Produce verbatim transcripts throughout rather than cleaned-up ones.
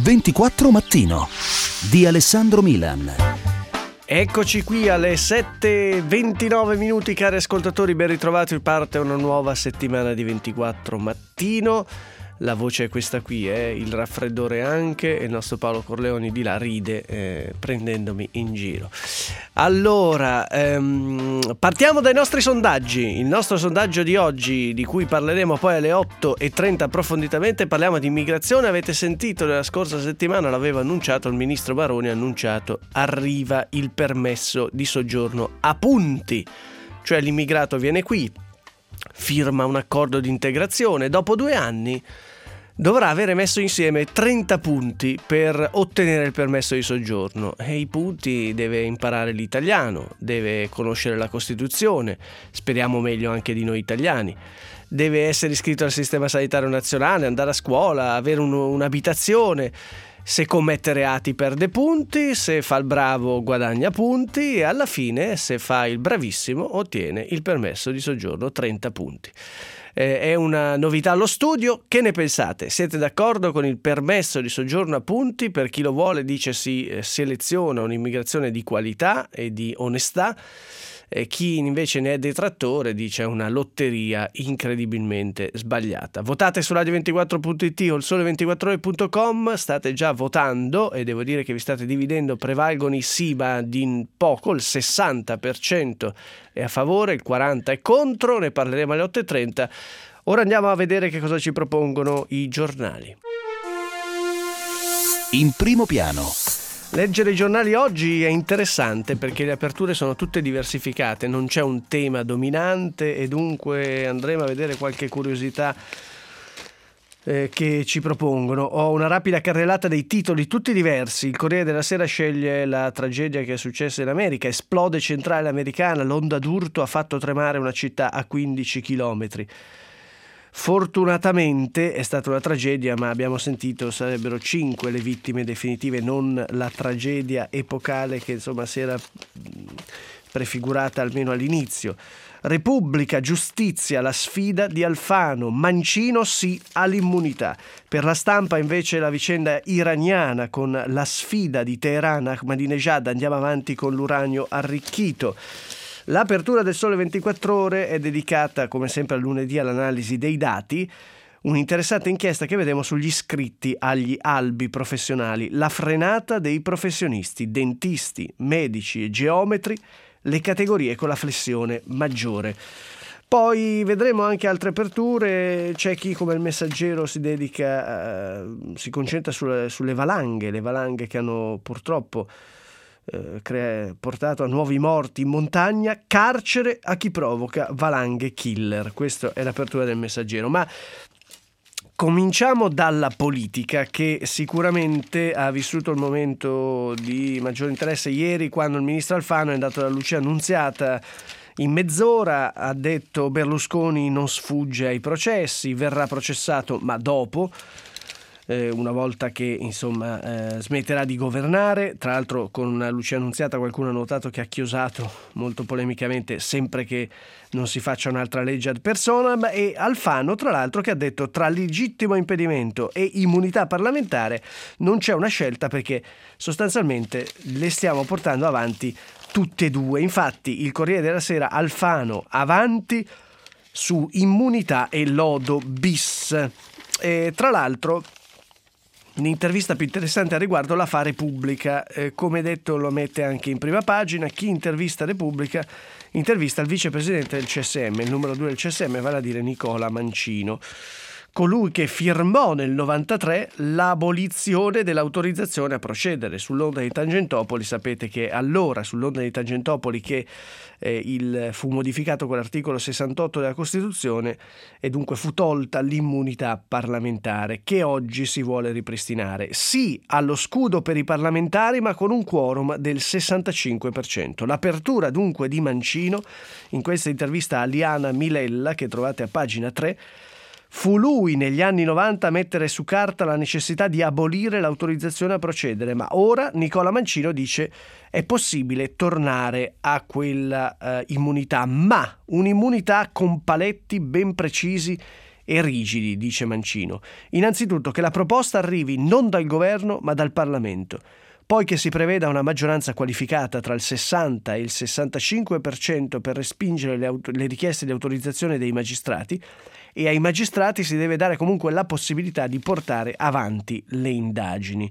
ventiquattro Mattino di Alessandro Milan. Eccoci qui alle sette e ventinove minuti, cari ascoltatori, ben ritrovati. Parte una nuova settimana di ventiquattro Mattino. La voce è questa qui, eh? Il raffreddore anche, e il nostro Paolo Corleoni di là ride eh, prendendomi in giro. Allora, ehm, partiamo dai nostri sondaggi. Il nostro sondaggio di oggi, di cui parleremo poi alle otto e trenta approfonditamente, parliamo di immigrazione. Avete sentito, nella scorsa settimana l'aveva annunciato il ministro Baroni, ha annunciato arriva il permesso di soggiorno a punti, cioè l'immigrato viene qui, firma un accordo di integrazione, dopo due anni dovrà avere messo insieme trenta punti per ottenere il permesso di soggiorno, e i punti: deve imparare l'italiano, deve conoscere la Costituzione, speriamo meglio anche di noi italiani, deve essere iscritto al sistema sanitario nazionale, andare a scuola, avere un, un'abitazione. Se commette reati perde punti, se fa il bravo guadagna punti, e alla fine, se fa il bravissimo, ottiene il permesso di soggiorno, trenta punti. Eh, è una novità allo studio. Che ne pensate? Siete d'accordo con il permesso di soggiorno a punti? Per chi lo vuole dice si eh, seleziona un'immigrazione di qualità e di onestà. E chi invece ne è detrattore dice è una lotteria incredibilmente sbagliata. Votate su radio ventiquattro punto it o il sole ventiquattro ore punto com, state già votando e devo dire che vi state dividendo. Prevalgono i sì, ma di poco, il sessanta per cento è a favore, il quaranta per cento è contro. Ne parleremo alle otto e trenta. Ora andiamo a vedere che cosa ci propongono i giornali. In primo piano. Leggere i giornali oggi è interessante perché le aperture sono tutte diversificate, non c'è un tema dominante, e dunque andremo a vedere qualche curiosità eh, che ci propongono. Ho una rapida carrellata dei titoli, tutti diversi. Il Corriere della Sera sceglie la tragedia che è successa in America: esplode centrale americana, l'onda d'urto ha fatto tremare una città a quindici chilometri. Fortunatamente è stata una tragedia, ma abbiamo sentito sarebbero cinque le vittime definitive, non la tragedia epocale che insomma si era prefigurata almeno all'inizio. Repubblica, giustizia, la sfida di Alfano, Mancino sì all'immunità. Per la Stampa invece la vicenda iraniana con la sfida di Teheran, Ahmadinejad, andiamo avanti con l'uranio arricchito. L'apertura del Sole ventiquattro Ore è dedicata, come sempre, al lunedì all'analisi dei dati. Un'interessante inchiesta che vedremo sugli iscritti agli albi professionali, la frenata dei professionisti, dentisti, medici e geometri, le categorie con la flessione maggiore. Poi vedremo anche altre aperture. C'è chi, come il Messaggero, si dedica, eh, si concentra sulle, sulle valanghe, le valanghe che hanno purtroppo Eh, crea, portato a nuovi morti in montagna. Carcere a chi provoca valanghe killer. Questa è l'apertura del Messaggero. Ma cominciamo dalla politica, che sicuramente ha vissuto il momento di maggior interesse ieri, quando il ministro Alfano è andato da Lucia Annunziata. In mezz'ora ha detto: Berlusconi non sfugge ai processi, verrà processato ma dopo, Eh, una volta che insomma eh, smetterà di governare. Tra l'altro, con Lucia Annunziata qualcuno ha notato che ha chiosato molto polemicamente sempre che non si faccia un'altra legge ad personam, e Alfano tra l'altro che ha detto: tra legittimo impedimento e immunità parlamentare non c'è una scelta, perché sostanzialmente le stiamo portando avanti tutte e due. Infatti il Corriere della Sera: Alfano avanti su immunità e lodo bis. E tra l'altro un'intervista più interessante a riguardo la fa Repubblica, eh, come detto lo mette anche in prima pagina. Chi intervista Repubblica? Intervista il vicepresidente del C S M, il numero due del C S M, vale a dire Nicola Mancino, colui che firmò nel novantatré l'abolizione dell'autorizzazione a procedere sull'onda di Tangentopoli. Sapete che allora sull'onda di Tangentopoli, che eh, il, fu modificato con l'articolo sessantotto della Costituzione, e dunque fu tolta l'immunità parlamentare, che oggi si vuole ripristinare. Sì allo scudo per i parlamentari, ma con un quorum del sessantacinque per cento. L'apertura dunque di Mancino in questa intervista a Liana Milella, che trovate a pagina tre. Fu lui negli anni novanta a mettere su carta la necessità di abolire l'autorizzazione a procedere, ma ora Nicola Mancino dice è possibile tornare a quella uh, immunità, ma un'immunità con paletti ben precisi e rigidi, dice Mancino. Innanzitutto che la proposta arrivi non dal governo ma dal Parlamento. Poi che si preveda una maggioranza qualificata tra il sessanta e il sessantacinque per cento per respingere le, auto- le richieste di autorizzazione dei magistrati, e ai magistrati si deve dare comunque la possibilità di portare avanti le indagini.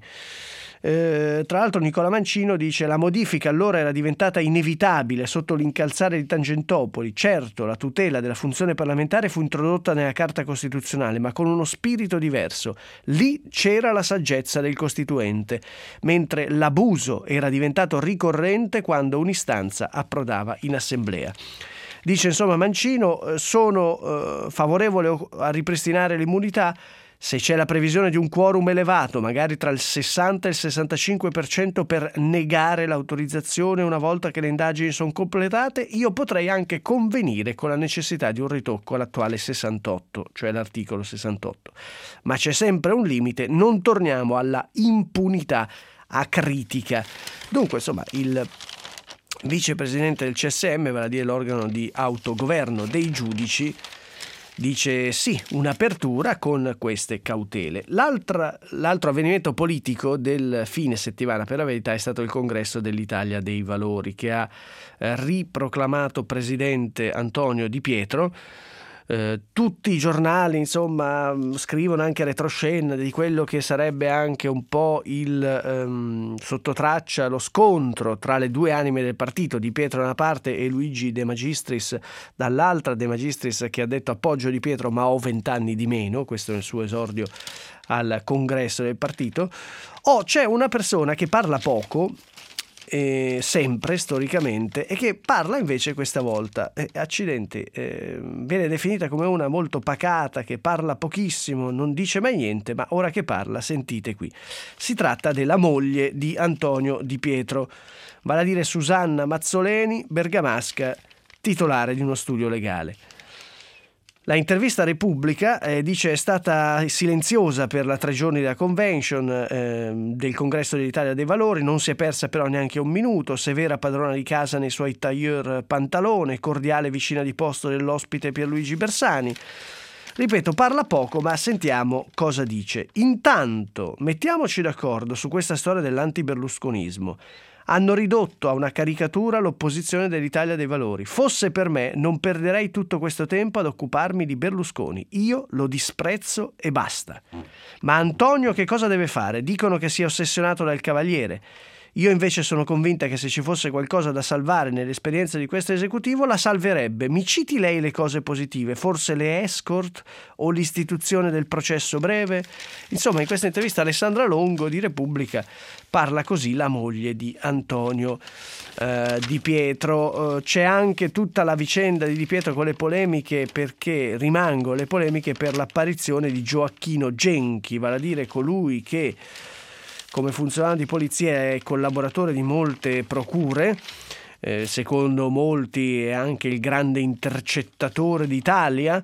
Eh, tra l'altro Nicola Mancino dice: la modifica allora era diventata inevitabile sotto l'incalzare di Tangentopoli. Certo, la tutela della funzione parlamentare fu introdotta nella Carta Costituzionale, ma con uno spirito diverso. Lì c'era la saggezza del Costituente, mentre l'abuso era diventato ricorrente quando un'istanza approdava in assemblea. Dice insomma Mancino: sono eh, favorevole a ripristinare l'immunità se c'è la previsione di un quorum elevato, magari tra il sessanta e il sessantacinque per cento per negare l'autorizzazione una volta che le indagini sono completate. Io potrei anche convenire con la necessità di un ritocco all'attuale sessantotto, cioè l'articolo sessantotto. Ma c'è sempre un limite, non torniamo alla impunità acritica. Dunque, insomma, il vicepresidente del C S M, vale a dire l'organo di autogoverno dei giudici, dice sì, un'apertura con queste cautele. L'altra, l'altro avvenimento politico del fine settimana, per la verità, è stato il congresso dell'Italia dei Valori, che ha eh, riproclamato presidente Antonio Di Pietro. Eh, tutti i giornali insomma scrivono anche retroscena di quello che sarebbe anche un po' il ehm, sottotraccia, lo scontro tra le due anime del partito, Di Pietro da una parte e Luigi De Magistris dall'altra. De Magistris che ha detto appoggio Di Pietro ma ho vent'anni di meno, questo è il suo esordio al congresso del partito. Oh, c'è una persona che parla poco, Eh, sempre storicamente, e che parla invece questa volta, eh, accidenti, eh, viene definita come una molto pacata, che parla pochissimo, non dice mai niente, ma ora che parla sentite qui. Si tratta della moglie di Antonio Di Pietro, vale a dire Susanna Mazzoleni, bergamasca, titolare di uno studio legale. La intervista a Repubblica eh, dice è stata silenziosa per la tre giorni della convention eh, del congresso dell'Italia dei Valori, non si è persa però neanche un minuto, severa padrona di casa nei suoi tailleur pantalone, cordiale vicina di posto dell'ospite Pierluigi Bersani. Ripeto, parla poco, ma sentiamo cosa dice. Intanto, mettiamoci d'accordo su questa storia dell'antiberlusconismo. Hanno ridotto a una caricatura l'opposizione dell'Italia dei Valori. Fosse per me, non perderei tutto questo tempo ad occuparmi di Berlusconi. Io lo disprezzo e basta. Ma Antonio che cosa deve fare? Dicono che sia ossessionato dal Cavaliere. Io invece sono convinta che se ci fosse qualcosa da salvare nell'esperienza di questo esecutivo la salverebbe. Mi citi lei le cose positive, forse le escort o l'istituzione del processo breve? Insomma, in questa intervista Alessandra Longo di Repubblica parla così la moglie di Antonio eh, Di Pietro. Eh, c'è anche tutta la vicenda di Di Pietro con le polemiche, perché rimangono le polemiche per l'apparizione di Gioacchino Genchi, vale a dire colui che come funzionario di polizia è collaboratore di molte procure, eh, secondo molti è anche il grande intercettatore d'Italia,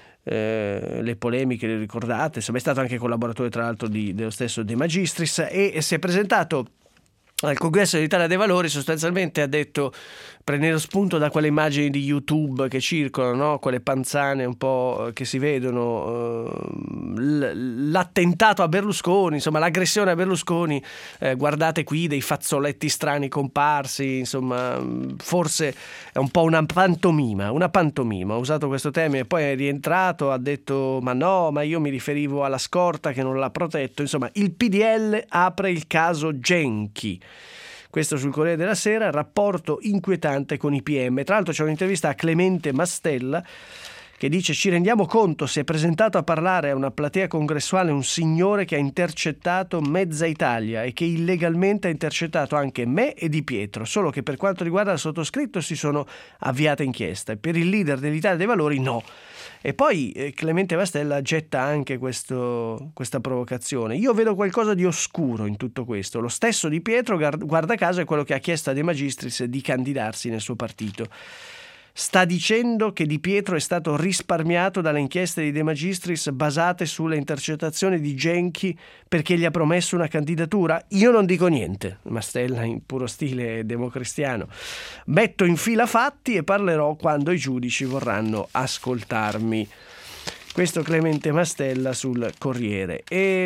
eh, le polemiche le ricordate, insomma è stato anche collaboratore tra l'altro di, dello stesso De Magistris, e, e si è presentato al congresso dell'Italia dei Valori. Sostanzialmente ha detto, prendendo spunto da quelle immagini di YouTube che circolano, no? Quelle panzane un po' che si vedono, l'attentato a Berlusconi, insomma l'aggressione a Berlusconi, eh, guardate qui dei fazzoletti strani comparsi, insomma forse è un po' una pantomima, una pantomima, ha usato questo termine, poi è rientrato, ha detto ma no, ma io mi riferivo alla scorta che non l'ha protetto. Insomma il P D L apre il caso Genchi. Questo sul Corriere della Sera, rapporto inquietante con i P M. Tra l'altro c'è un'intervista a Clemente Mastella che dice: ci rendiamo conto, si è presentato a parlare a una platea congressuale un signore che ha intercettato mezza Italia e che illegalmente ha intercettato anche me e Di Pietro, solo che per quanto riguarda il sottoscritto si sono avviate inchieste, per il leader dell'Italia dei Valori no. E poi eh, Clemente Mastella getta anche questo, questa provocazione. Io vedo qualcosa di oscuro in tutto questo. Lo stesso Di Pietro, guarda caso, è quello che ha chiesto a De Magistris di candidarsi nel suo partito. Sta dicendo che Di Pietro è stato risparmiato dalle inchieste di De Magistris basate sulle intercettazioni di Genchi perché gli ha promesso una candidatura? Io non dico niente, Mastella in puro stile democristiano. Metto in fila fatti e parlerò quando i giudici vorranno ascoltarmi. Questo Clemente Mastella sul Corriere. E,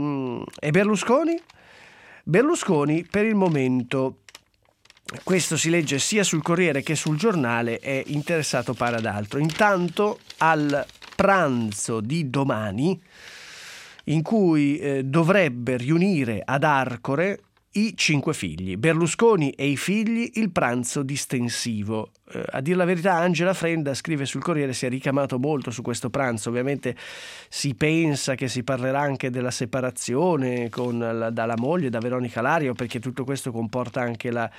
e Berlusconi? Berlusconi per il momento, questo si legge sia sul Corriere che sul Giornale, è interessato pare ad altro. Intanto al pranzo di domani, in cui eh, dovrebbe riunire ad Arcore i cinque figli, Berlusconi e i figli, il pranzo distensivo. Eh, a dir la verità, Angela Frenda, scrive sul Corriere, si è ricamato molto su questo pranzo. Ovviamente si pensa che si parlerà anche della separazione con la, dalla moglie, da Veronica Lario, perché tutto questo comporta anche la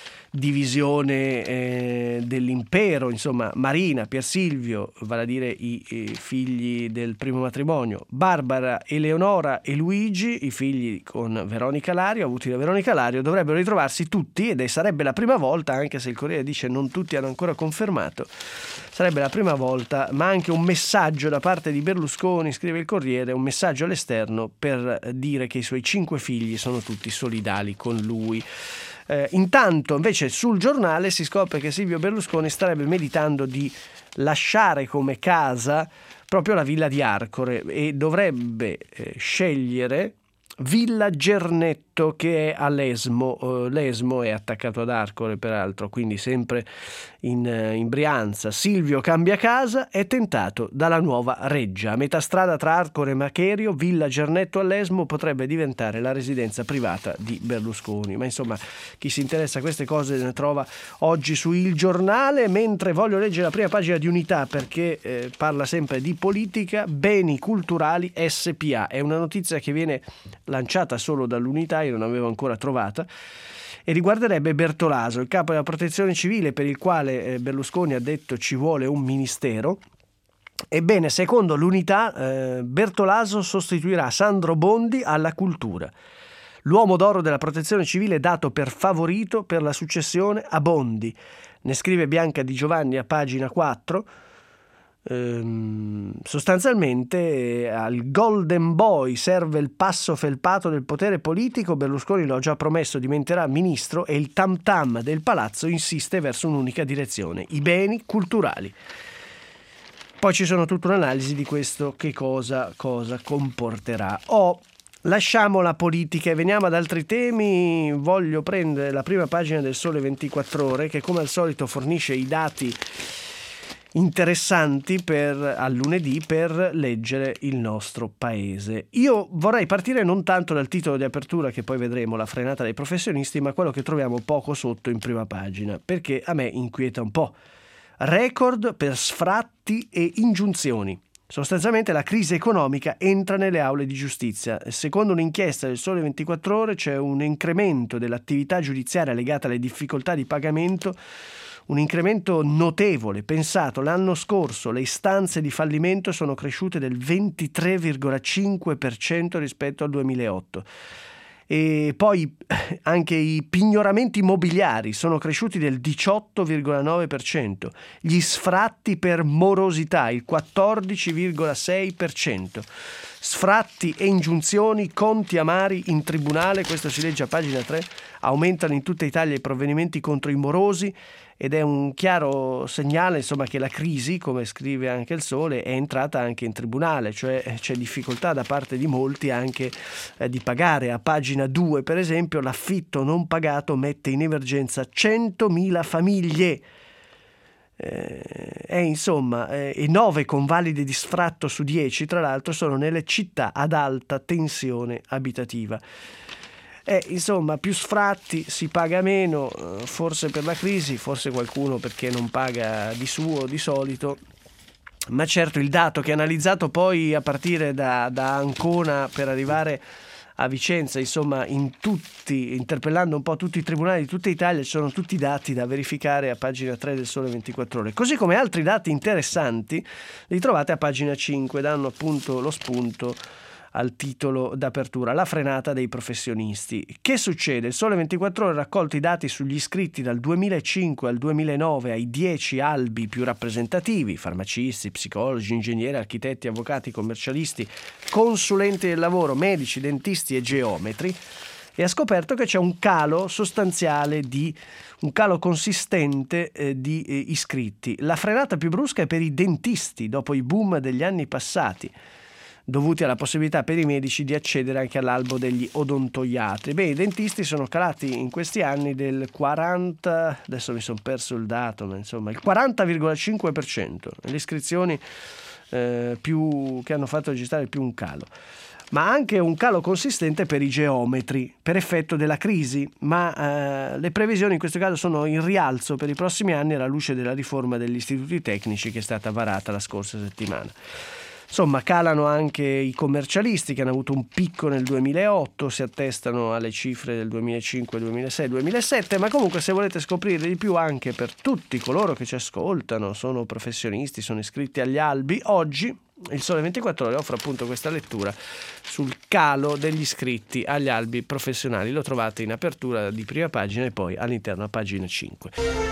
divisione eh, dell'impero, insomma, Marina, Pier Silvio, vale a dire i, i figli del primo matrimonio, Barbara, Eleonora e Luigi, i figli con Veronica Lario, avuti da Veronica Lario, dovrebbero ritrovarsi tutti, ed è, sarebbe la prima volta, anche se il Corriere dice non tutti hanno ancora confermato, sarebbe la prima volta, ma anche un messaggio da parte di Berlusconi, scrive il Corriere, un messaggio all'esterno per dire che i suoi cinque figli sono tutti solidali con lui. Eh, intanto invece sul Giornale si scopre che Silvio Berlusconi starebbe meditando di lasciare come casa proprio la villa di Arcore e dovrebbe eh, scegliere Villa Gernetto, che è a Lesmo. Uh, Lesmo è attaccato ad Arcore peraltro, quindi sempre in, uh, in Brianza. Silvio cambia casa, è tentato dalla nuova Reggia. A metà strada tra Arcore e Macherio, Villa Gernetto a Lesmo potrebbe diventare la residenza privata di Berlusconi. Ma insomma, chi si interessa a queste cose ne trova oggi su Il Giornale, mentre voglio leggere la prima pagina di Unità, perché eh, parla sempre di politica. Beni culturali S P A è una notizia che viene lanciata solo dall'Unità, io non avevo ancora trovata, e riguarderebbe Bertolaso, il capo della protezione civile, per il quale Berlusconi ha detto ci vuole un ministero. Ebbene, secondo l'Unità, eh, Bertolaso sostituirà Sandro Bondi alla cultura. L'uomo d'oro della protezione civile dato per favorito per la successione a Bondi. Ne scrive Bianca Di Giovanni a pagina quattro. Ehm, sostanzialmente al Golden Boy serve il passo felpato del potere politico. Berlusconi lo ha già promesso, diventerà ministro, e il tam tam del palazzo insiste verso un'unica direzione: i beni culturali. Poi ci sono tutta un'analisi di questo, che cosa, cosa comporterà. Oh, lasciamo la politica e veniamo ad altri temi. Voglio prendere la prima pagina del Sole ventiquattro Ore, che come al solito fornisce i dati interessanti per, al lunedì, per leggere il nostro paese. Io vorrei partire non tanto dal titolo di apertura, che poi vedremo, la frenata dei professionisti, ma quello che troviamo poco sotto in prima pagina, perché a me inquieta un po'. Record per sfratti e ingiunzioni. Sostanzialmente la crisi economica entra nelle aule di giustizia. Secondo un'inchiesta del Sole ventiquattro Ore c'è un incremento dell'attività giudiziaria legata alle difficoltà di pagamento, un incremento notevole. Pensato, l'anno scorso le istanze di fallimento sono cresciute del ventitré virgola cinque per cento rispetto al duemilaotto. E poi anche i pignoramenti immobiliari sono cresciuti del diciotto virgola nove per cento, gli sfratti per morosità il quattordici virgola sei per cento. Sfratti e ingiunzioni, conti amari in tribunale, questo si legge a pagina tre, aumentano in tutta Italia i provvedimenti contro i morosi, ed è un chiaro segnale, insomma, che la crisi, come scrive anche il Sole, è entrata anche in tribunale, cioè c'è difficoltà da parte di molti anche eh, di pagare. A pagina due, per esempio, l'affitto non pagato mette in emergenza centomila famiglie. Eh, è insomma eh, e nove convalide di sfratto su dieci, tra l'altro, sono nelle città ad alta tensione abitativa. Eh, insomma, più sfratti, si paga meno, forse per la crisi, forse qualcuno perché non paga di suo di solito. Ma certo, il dato che è analizzato poi a partire da, da Ancona per arrivare a Vicenza, insomma, in tutti, interpellando un po' tutti i tribunali di tutta Italia, ci sono tutti i dati da verificare a pagina tre del Sole ventiquattro Ore. Così come altri dati interessanti li trovate a pagina cinque, danno appunto lo spunto al titolo d'apertura, la frenata dei professionisti. Che succede? Il Sole ventiquattro Ore ha raccolto i dati sugli iscritti dal duemilacinque al duemilanove ai dieci albi più rappresentativi: farmacisti, psicologi, ingegneri, architetti, avvocati, commercialisti, consulenti del lavoro, medici, dentisti e geometri. e ha scoperto che c'è un calo sostanziale di un calo consistente eh, di eh, iscritti. La frenata più brusca è per i dentisti dopo i boom degli anni passati, dovuti alla possibilità per i medici di accedere anche all'albo degli odontoiatri. Beh, i dentisti sono calati in questi anni del quaranta, adesso mi sono perso il dato, ma insomma il quaranta virgola cinque per cento, le iscrizioni eh, più, che hanno fatto registrare più un calo. Ma anche un calo consistente per i geometri, per effetto della crisi, ma eh, le previsioni in questo caso sono in rialzo per i prossimi anni alla luce della riforma degli istituti tecnici che è stata varata la scorsa settimana. Insomma, calano anche i commercialisti che hanno avuto un picco nel duemilaotto, si attestano alle cifre del duemilacinque, duemilasei, duemilasette, ma comunque se volete scoprire di più anche per tutti coloro che ci ascoltano, sono professionisti, sono iscritti agli albi, oggi il Sole ventiquattro Ore offre appunto questa lettura sul calo degli iscritti agli albi professionali. Lo trovate in apertura di prima pagina e poi all'interno a pagina cinque.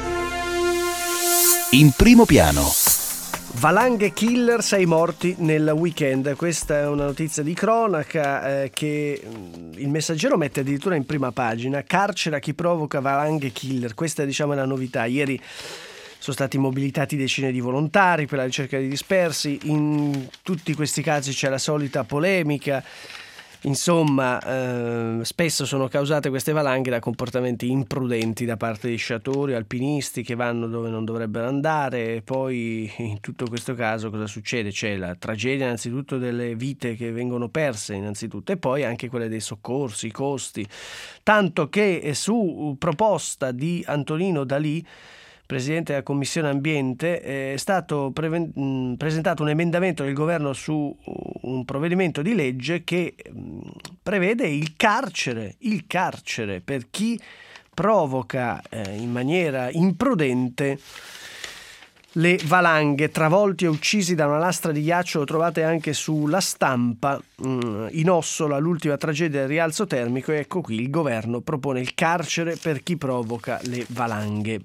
In primo piano. Valanghe killer, sei morti nel weekend. Questa è una notizia di cronaca eh, che il Messaggero mette addirittura in prima pagina. Carcere a chi provoca valanghe killer. Questa diciamo è la novità. Ieri sono stati mobilitati decine di volontari per la ricerca di dispersi. In tutti questi casi c'è la solita polemica. Insomma, eh, spesso sono causate queste valanghe da comportamenti imprudenti da parte di sciatori, alpinisti che vanno dove non dovrebbero andare. E poi in tutto questo caso cosa succede? C'è la tragedia innanzitutto delle vite che vengono perse innanzitutto e poi anche quelle dei soccorsi, i costi. Tanto che su proposta di Antonino D'Alì, Presidente della Commissione Ambiente, è stato preven- mh, presentato un emendamento del governo su un provvedimento di legge che mh, prevede il carcere, il carcere per chi provoca eh, in maniera imprudente le valanghe. Travolti e uccisi da una lastra di ghiaccio, lo trovate anche sulla Stampa. mh, in Ossola l'ultima tragedia del rialzo termico, e ecco qui il governo propone il carcere per chi provoca le valanghe.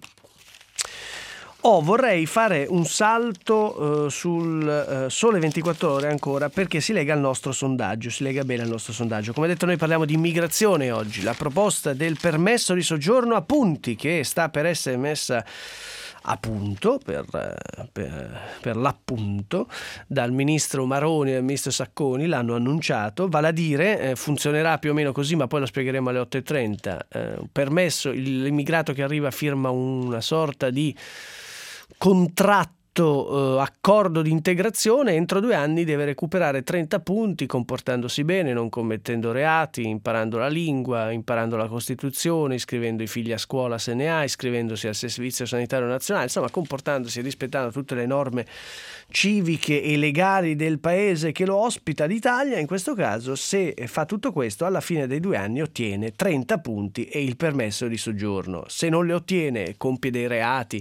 Oh, vorrei fare un salto uh, sul uh, Sole ventiquattro Ore ancora, perché si lega al nostro sondaggio, si lega bene al nostro sondaggio. Come detto, noi parliamo di immigrazione oggi, la proposta del permesso di soggiorno a punti che sta per essere messa a punto, per, per, per l'appunto, dal ministro Maroni e dal ministro Sacconi, l'hanno annunciato, vale a dire eh, funzionerà più o meno così, ma poi lo spiegheremo alle otto e trenta. Eh, permesso, l'immigrato che arriva firma una sorta di contratto, eh, accordo di integrazione, entro due anni deve recuperare trenta punti comportandosi bene, non commettendo reati, imparando la lingua, imparando la Costituzione, iscrivendo i figli a scuola se ne ha, iscrivendosi al Servizio Sanitario Nazionale, insomma comportandosi e rispettando tutte le norme civiche e legali del paese che lo ospita, l'Italia. In questo caso, se fa tutto questo, alla fine dei due anni ottiene trenta punti e il permesso di soggiorno. Se non le ottiene, compie dei reati,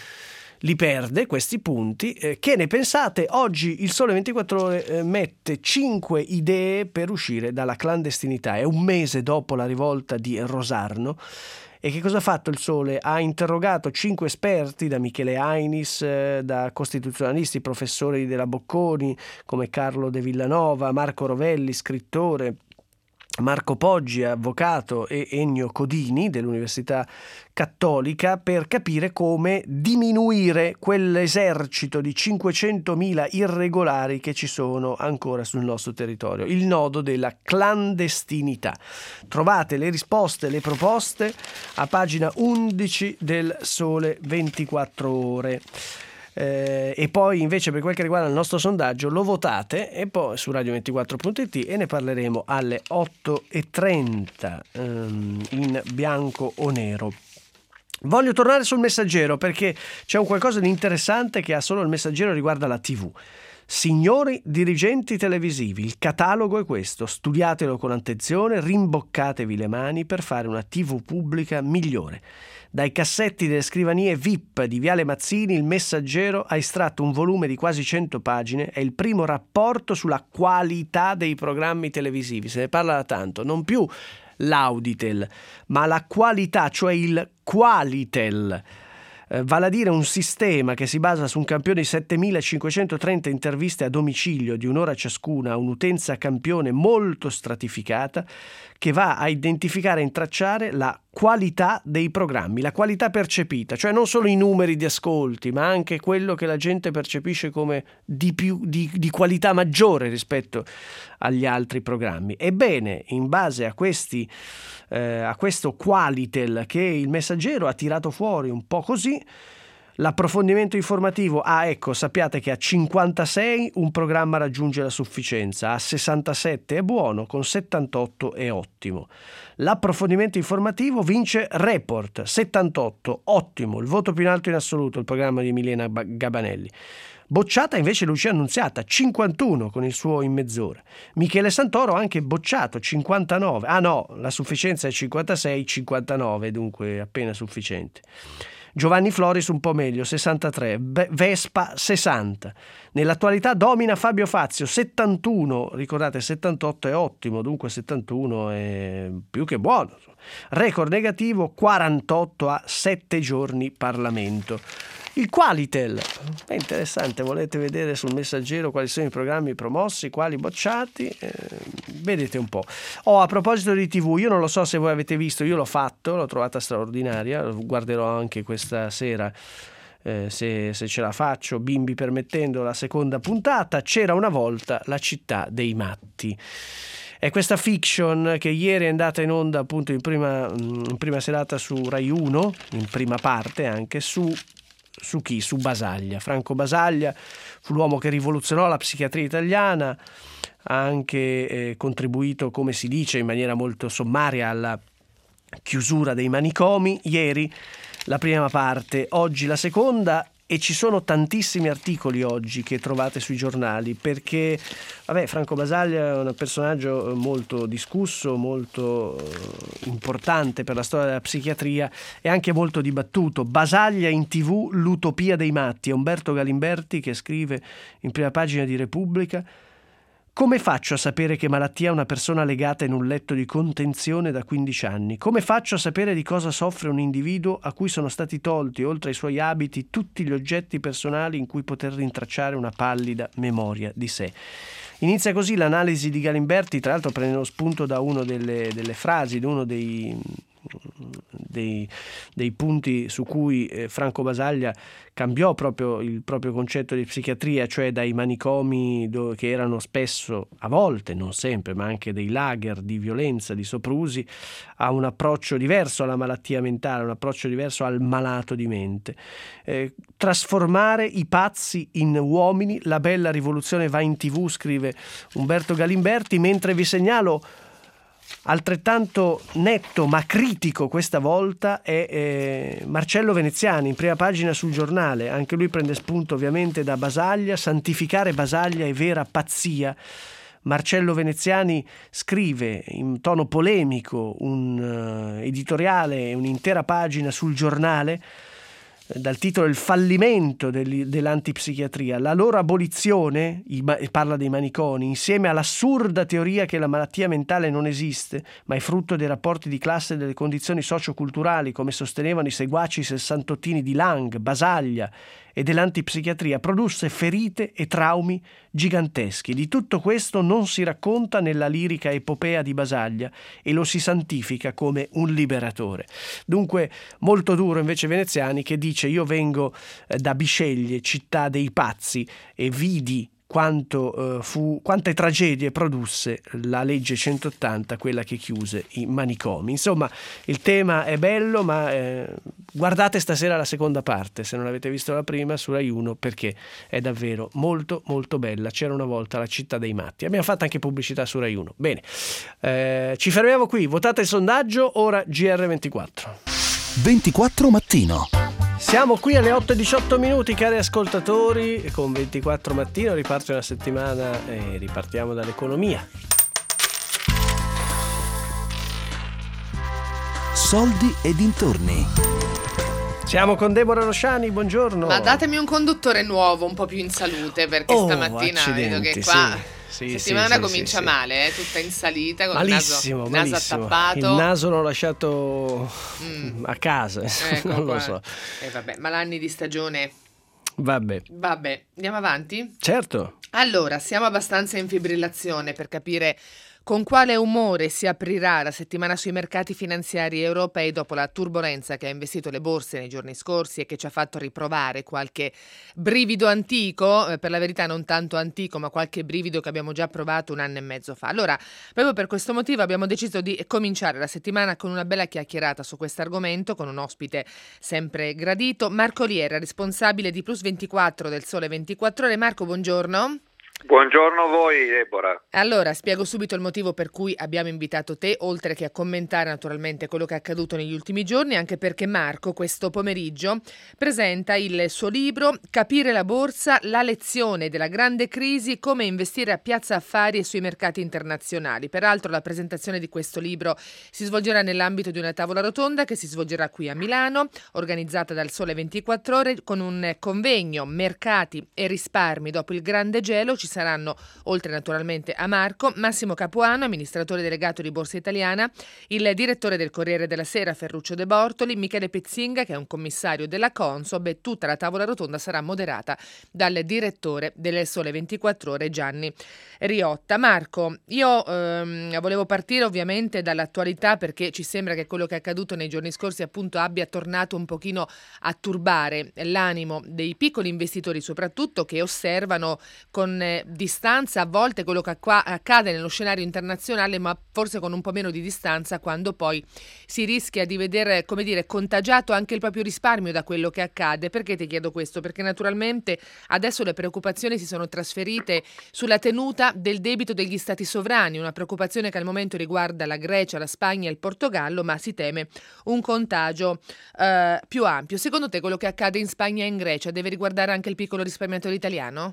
li perde questi punti. Eh, che ne pensate? Oggi il Sole ventiquattro Ore eh, mette cinque idee per uscire dalla clandestinità. È un mese dopo la rivolta di Rosarno. E che cosa ha fatto il Sole? Ha interrogato cinque esperti, da Michele Ainis, eh, da costituzionalisti, professori della Bocconi come Carlo De Villanova, Marco Rovelli, scrittore, Marco Poggi, avvocato, e Ennio Codini dell'Università Cattolica, per capire come diminuire quell'esercito di cinquecentomila irregolari che ci sono ancora sul nostro territorio, il nodo della clandestinità. Trovate le risposte, le proposte a pagina undici del Sole ventiquattro Ore. Eh, e poi invece per quel che riguarda il nostro sondaggio lo votate e poi su radio ventiquattro punto it, e ne parleremo alle otto e trenta ehm, in bianco o nero. Voglio tornare sul Messaggero perché c'è un qualcosa di interessante che ha solo il Messaggero, riguarda la tivù. Signori dirigenti televisivi, il catalogo è questo, studiatelo con attenzione, rimboccatevi le mani per fare una tivù pubblica migliore. Dai cassetti delle scrivanie V I P di Viale Mazzini, il Messaggero ha estratto un volume di quasi cento pagine, è il primo rapporto sulla qualità dei programmi televisivi, se ne parla da tanto, non più l'Auditel, ma la qualità, cioè il Qualitel. eh, vale a dire un sistema che si basa su un campione di settemilacinquecentotrenta interviste a domicilio di un'ora ciascuna a un'utenza campione molto stratificata, che va a identificare e intracciare la qualità dei programmi, la qualità percepita, cioè non solo i numeri di ascolti, ma anche quello che la gente percepisce come di, più, di, di qualità maggiore rispetto agli altri programmi. Ebbene, in base a questi eh, a questo Qualitel che il Messaggero ha tirato fuori un po' così, l'approfondimento informativo, ah ecco, sappiate che a cinquantasei un programma raggiunge la sufficienza, a sessantasette è buono, con settantotto è ottimo. L'approfondimento informativo vince Report, settantotto, ottimo, il voto più in alto in assoluto, il programma di Milena Gabanelli. Bocciata invece Lucia Annunziata, cinquantuno con il suo In mezz'ora. Michele Santoro anche bocciato, cinquantanove. Ah no, la sufficienza è cinquantasei, cinquantanove, dunque appena sufficiente. Giovanni Floris un po' meglio, sessantatré, Vespa sessanta. Nell'attualità domina Fabio Fazio, settantuno, ricordate settantotto è ottimo, dunque settantuno è più che buono. Record negativo quarantotto a sette giorni Parlamento. Il Qualitel, è interessante, volete vedere sul Messaggero quali sono i programmi promossi, quali bocciati, eh, vedete un po'. Oh, a proposito di tivù, io non lo so se voi avete visto, io l'ho fatto, l'ho trovata straordinaria, guarderò anche questa sera eh, se, se ce la faccio, bimbi permettendo, la seconda puntata. C'era una volta la città dei matti. È questa fiction che ieri è andata in onda appunto in prima, in prima serata su Rai uno, in prima parte anche, su Su chi? Su Basaglia. Franco Basaglia fu l'uomo che rivoluzionò la psichiatria italiana, ha anche eh, contribuito, come si dice in maniera molto sommaria, alla chiusura dei manicomi. Ieri la prima parte, oggi la seconda, e ci sono tantissimi articoli oggi che trovate sui giornali, perché vabbè, Franco Basaglia è un personaggio molto discusso, molto importante per la storia della psichiatria e anche molto dibattuto. Basaglia in tivù, l'utopia dei matti. È Umberto Galimberti che scrive in prima pagina di Repubblica: come faccio a sapere che malattia ha una persona legata in un letto di contenzione da quindici anni? Come faccio a sapere di cosa soffre un individuo a cui sono stati tolti, oltre ai suoi abiti, tutti gli oggetti personali in cui poter rintracciare una pallida memoria di sé? Inizia così l'analisi di Galimberti, tra l'altro prendendo spunto da uno delle, delle frasi, da uno dei... Dei, dei punti su cui eh, Franco Basaglia cambiò proprio il proprio concetto di psichiatria, cioè dai manicomi dove, che erano spesso, a volte, non sempre, ma anche dei lager di violenza, di soprusi, a un approccio diverso alla malattia mentale, un approccio diverso al malato di mente. Eh, trasformare i pazzi in uomini, la bella rivoluzione va in tivù, scrive Umberto Galimberti, mentre vi segnalo altrettanto netto ma critico questa volta è eh, Marcello Veneziani in prima pagina sul Giornale. Anche lui prende spunto ovviamente da Basaglia. Santificare Basaglia è vera pazzia. Marcello Veneziani scrive in tono polemico un uh, editoriale, un'intera pagina sul Giornale dal titolo Il fallimento dell'antipsichiatria, la loro abolizione, parla dei maniconi, insieme all'assurda teoria che la malattia mentale non esiste, ma è frutto dei rapporti di classe e delle condizioni socioculturali, come sostenevano i seguaci sessantottini di Lang, Basaglia e dell'antipsichiatria, produsse ferite e traumi giganteschi. Di tutto questo non si racconta nella lirica epopea di Basaglia e lo si santifica come un liberatore. Dunque molto duro invece Veneziani, che dice: io vengo da Bisceglie, città dei pazzi, e vidi quanto uh, fu, quante tragedie produsse la legge centottanta, quella che chiuse i manicomi. Insomma, il tema è bello, ma eh, guardate stasera la seconda parte, se non avete visto la prima, su Rai uno, perché è davvero molto molto bella. C'era una volta la città dei matti. Abbiamo fatto anche pubblicità su Rai uno. Bene, eh, ci fermiamo qui, votate il sondaggio, ora G R ventiquattro. ventiquattro mattino. Siamo qui alle otto e diciotto minuti, cari ascoltatori, con ventiquattro mattino riparte una settimana e ripartiamo dall'economia. Soldi e dintorni. Siamo con Deborah Rosciani, buongiorno. Ma datemi un conduttore nuovo, un po' più in salute, perché oh, stamattina vedo che qua... Sì. Sì, settimana sì, comincia sì, male, eh, tutta in salita, con malissimo, il naso, naso malissimo. attappato. Il naso l'ho lasciato Mm. a casa, Ecco non qua. lo so. Eh, vabbè, malanni di stagione. Vabbè. Vabbè, andiamo avanti? Certo. Allora, siamo abbastanza in fibrillazione per capire con quale umore si aprirà la settimana sui mercati finanziari europei dopo la turbolenza che ha investito le borse nei giorni scorsi e che ci ha fatto riprovare qualche brivido antico, eh, per la verità non tanto antico, ma qualche brivido che abbiamo già provato un anno e mezzo fa. Allora, proprio per questo motivo abbiamo deciso di cominciare la settimana con una bella chiacchierata su questo argomento, con un ospite sempre gradito, Marco Liera, responsabile di Plus ventiquattro del Sole ventiquattro Ore. Marco, buongiorno. Buongiorno a voi, Deborah. Allora, spiego subito il motivo per cui abbiamo invitato te, oltre che a commentare naturalmente quello che è accaduto negli ultimi giorni, anche perché Marco questo pomeriggio presenta il suo libro Capire la borsa, la lezione della grande crisi, come investire a Piazza Affari e sui mercati internazionali. Peraltro la presentazione di questo libro si svolgerà nell'ambito di una tavola rotonda che si svolgerà qui a Milano, organizzata dal Sole ventiquattro Ore, con un convegno mercati e risparmi dopo il grande gelo. Ci saranno, oltre naturalmente a Marco, Massimo Capuano, amministratore delegato di Borsa Italiana, il direttore del Corriere della Sera Ferruccio De Bortoli, Michele Pezzinga, che è un commissario della Consob, e tutta la tavola rotonda sarà moderata dal direttore del Sole ventiquattro Ore Gianni Riotta. Marco, io ehm, volevo partire ovviamente dall'attualità, perché ci sembra che quello che è accaduto nei giorni scorsi appunto abbia tornato un pochino a turbare l'animo dei piccoli investitori, soprattutto che osservano con eh, distanza a volte quello che acqua- accade nello scenario internazionale, ma forse con un po' meno di distanza quando poi si rischia di vedere, come dire, contagiato anche il proprio risparmio da quello che accade. Perché ti chiedo questo? Perché naturalmente adesso le preoccupazioni si sono trasferite sulla tenuta del debito degli stati sovrani, una preoccupazione che al momento riguarda la Grecia, la Spagna e il Portogallo, ma si teme un contagio eh, più ampio. Secondo te quello che accade in Spagna e in Grecia deve riguardare anche il piccolo risparmiatore italiano?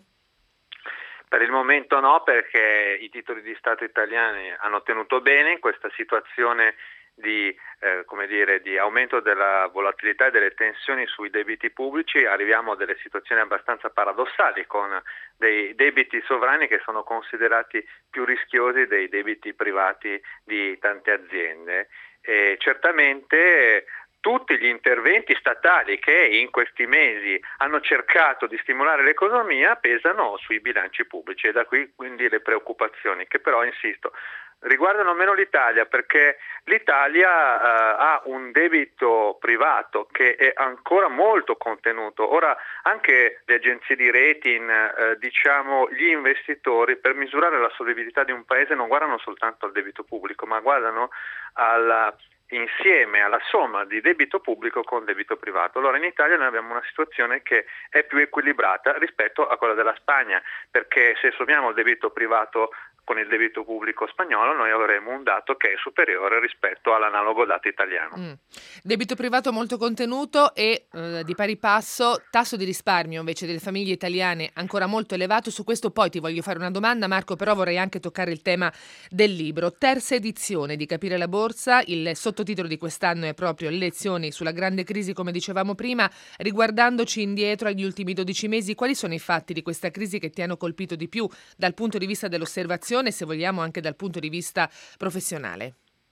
Per il momento no, perché i titoli di Stato italiani hanno tenuto bene in questa situazione di, eh, come dire, di aumento della volatilità e delle tensioni sui debiti pubblici. Arriviamo a delle situazioni abbastanza paradossali, con dei debiti sovrani che sono considerati più rischiosi dei debiti privati di tante aziende. E certamente tutti gli interventi statali che in questi mesi hanno cercato di stimolare l'economia pesano sui bilanci pubblici, e da qui quindi le preoccupazioni, che però, insisto, riguardano meno l'Italia, perché l'Italia eh, ha un debito privato che è ancora molto contenuto. Ora anche le agenzie di rating, eh, diciamo gli investitori, per misurare la solvibilità di un paese non guardano soltanto al debito pubblico, ma guardano alla insieme alla somma di debito pubblico con debito privato. Allora in Italia noi abbiamo una situazione che è più equilibrata rispetto a quella della Spagna, perché se sommiamo il debito privato con il debito pubblico spagnolo noi avremo un dato che è superiore rispetto all'analogo dato italiano. Mm. Debito privato molto contenuto e eh, di pari passo tasso di risparmio invece delle famiglie italiane ancora molto elevato. Su questo poi ti voglio fare una domanda, Marco, però vorrei anche toccare il tema del libro. Terza edizione di Capire la Borsa, il sottotitolo di quest'anno è proprio Lezioni sulla grande crisi, come dicevamo prima. Riguardandoci indietro agli ultimi dodici mesi, quali sono i fatti di questa crisi che ti hanno colpito di più dal punto di vista dell'osservazione e, se vogliamo, anche dal punto di vista professionale?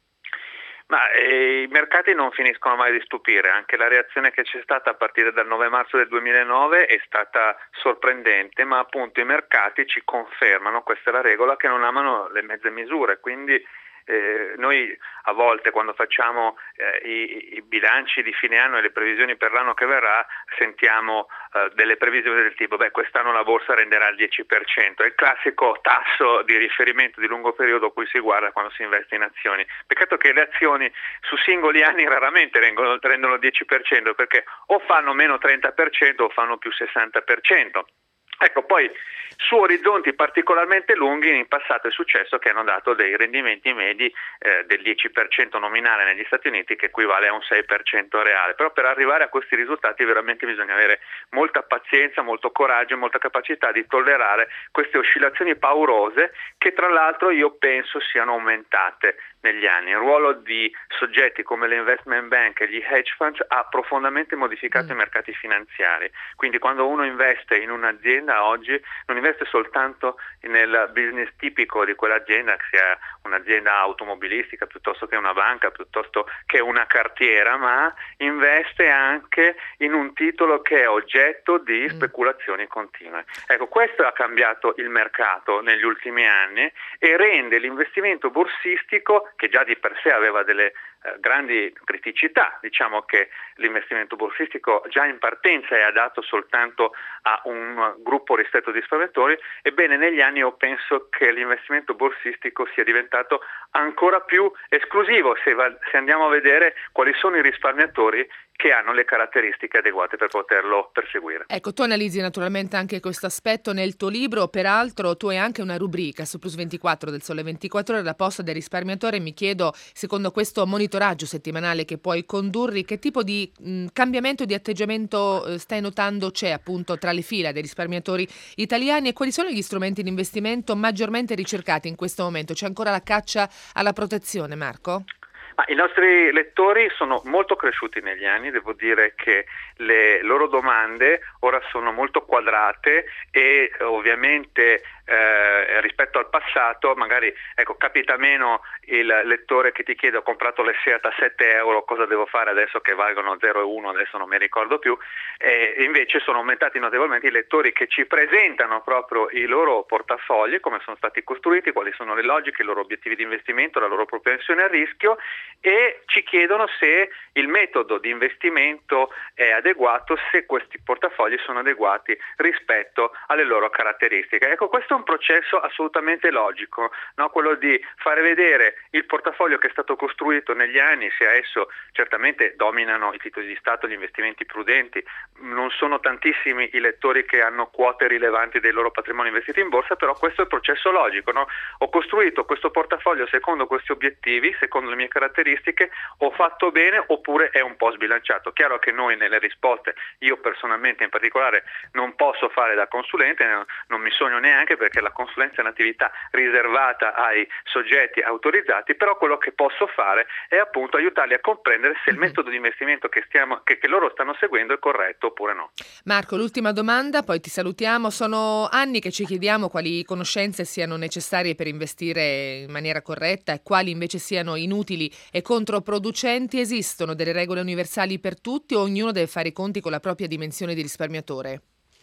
Ma eh, i mercati non finiscono mai di stupire. Anche la reazione che c'è stata a partire dal nove marzo del duemilanove è stata sorprendente, ma appunto i mercati ci confermano, questa è la regola, che non amano le mezze misure. Quindi Eh, noi a volte quando facciamo eh, i, i bilanci di fine anno e le previsioni per l'anno che verrà sentiamo eh, delle previsioni del tipo beh quest'anno la borsa renderà il dieci per cento, è il classico tasso di riferimento di lungo periodo a cui si guarda quando si investe in azioni. Peccato che le azioni su singoli anni raramente rendono, rendono il dieci per cento, perché o fanno meno trenta per cento o fanno più sessanta per cento. Ecco, poi su orizzonti particolarmente lunghi in passato è successo che hanno dato dei rendimenti medi eh, del dieci per cento nominale negli Stati Uniti, che equivale a un sei per cento reale. Però per arrivare a questi risultati veramente bisogna avere molta pazienza, molto coraggio e molta capacità di tollerare queste oscillazioni paurose, che tra l'altro io penso siano aumentate negli anni. Il ruolo di soggetti come le investment bank e gli hedge funds ha profondamente modificato mm. i mercati finanziari. Quindi quando uno investe in un'azienda un'azienda oggi non investe soltanto nel business tipico di quell'azienda, che sia un'azienda automobilistica piuttosto che una banca, piuttosto che una cartiera, ma investe anche in un titolo che è oggetto di speculazioni continue. Ecco, questo ha cambiato il mercato negli ultimi anni e rende l'investimento borsistico, che già di per sé aveva delle eh, grandi criticità, diciamo che l'investimento borsistico già in partenza è adatto soltanto a un gruppo ristretto di risparmiatori, ebbene negli anni io penso che l'investimento borsistico sia diventato ancora più esclusivo, se, va, se andiamo a vedere quali sono i risparmiatori che hanno le caratteristiche adeguate per poterlo perseguire. Ecco, tu analizzi naturalmente anche questo aspetto nel tuo libro, peraltro tu hai anche una rubrica su Plus ventiquattro del Sole ventiquattro Ore, la posta del risparmiatore. Mi chiedo, secondo questo monitoraggio settimanale che puoi condurre, che tipo di mh, cambiamento di atteggiamento eh, stai notando c'è appunto tra le fila dei risparmiatori italiani, e quali sono gli strumenti di investimento maggiormente ricercati in questo momento? C'è ancora la caccia alla protezione, Marco? Ma i nostri lettori sono molto cresciuti negli anni, devo dire che le loro domande ora sono molto quadrate e ovviamente eh, rispetto al passato magari ecco capita meno il lettore che ti chiede: ho comprato le Seat a sette euro, cosa devo fare adesso che valgono zero e uno, adesso non mi ricordo più, e invece sono aumentati notevolmente i lettori che ci presentano proprio i loro portafogli, come sono stati costruiti, quali sono le logiche, i loro obiettivi di investimento, la loro propensione al rischio, e ci chiedono se il metodo di investimento è adeguato, se questi portafogli sono adeguati rispetto alle loro caratteristiche. Ecco, questo è un processo assolutamente logico, no? Quello di fare vedere il portafoglio che è stato costruito negli anni, sia esso certamente dominano i titoli di Stato, gli investimenti prudenti, non sono tantissimi i lettori che hanno quote rilevanti dei loro patrimoni investiti in borsa, però questo è il processo logico, no? Ho costruito questo portafoglio secondo questi obiettivi, secondo le mie caratteristiche, ho fatto bene oppure è un po' sbilanciato. Chiaro che noi nelle risposte, io personalmente in particolare non posso fare da consulente, non mi sogno neanche, perché la consulenza è un'attività riservata ai soggetti autorizzati, però quello che posso fare è appunto aiutarli a comprendere se il metodo di investimento che, stiamo, che, che loro stanno seguendo è corretto oppure no. Marco, l'ultima domanda, poi ti salutiamo. Sono anni che ci chiediamo quali conoscenze siano necessarie per investire in maniera corretta e quali invece siano inutili e controproducenti. Esistono delle regole universali per tutti o ognuno deve fare i conti con la propria dimensione di risparmiatore?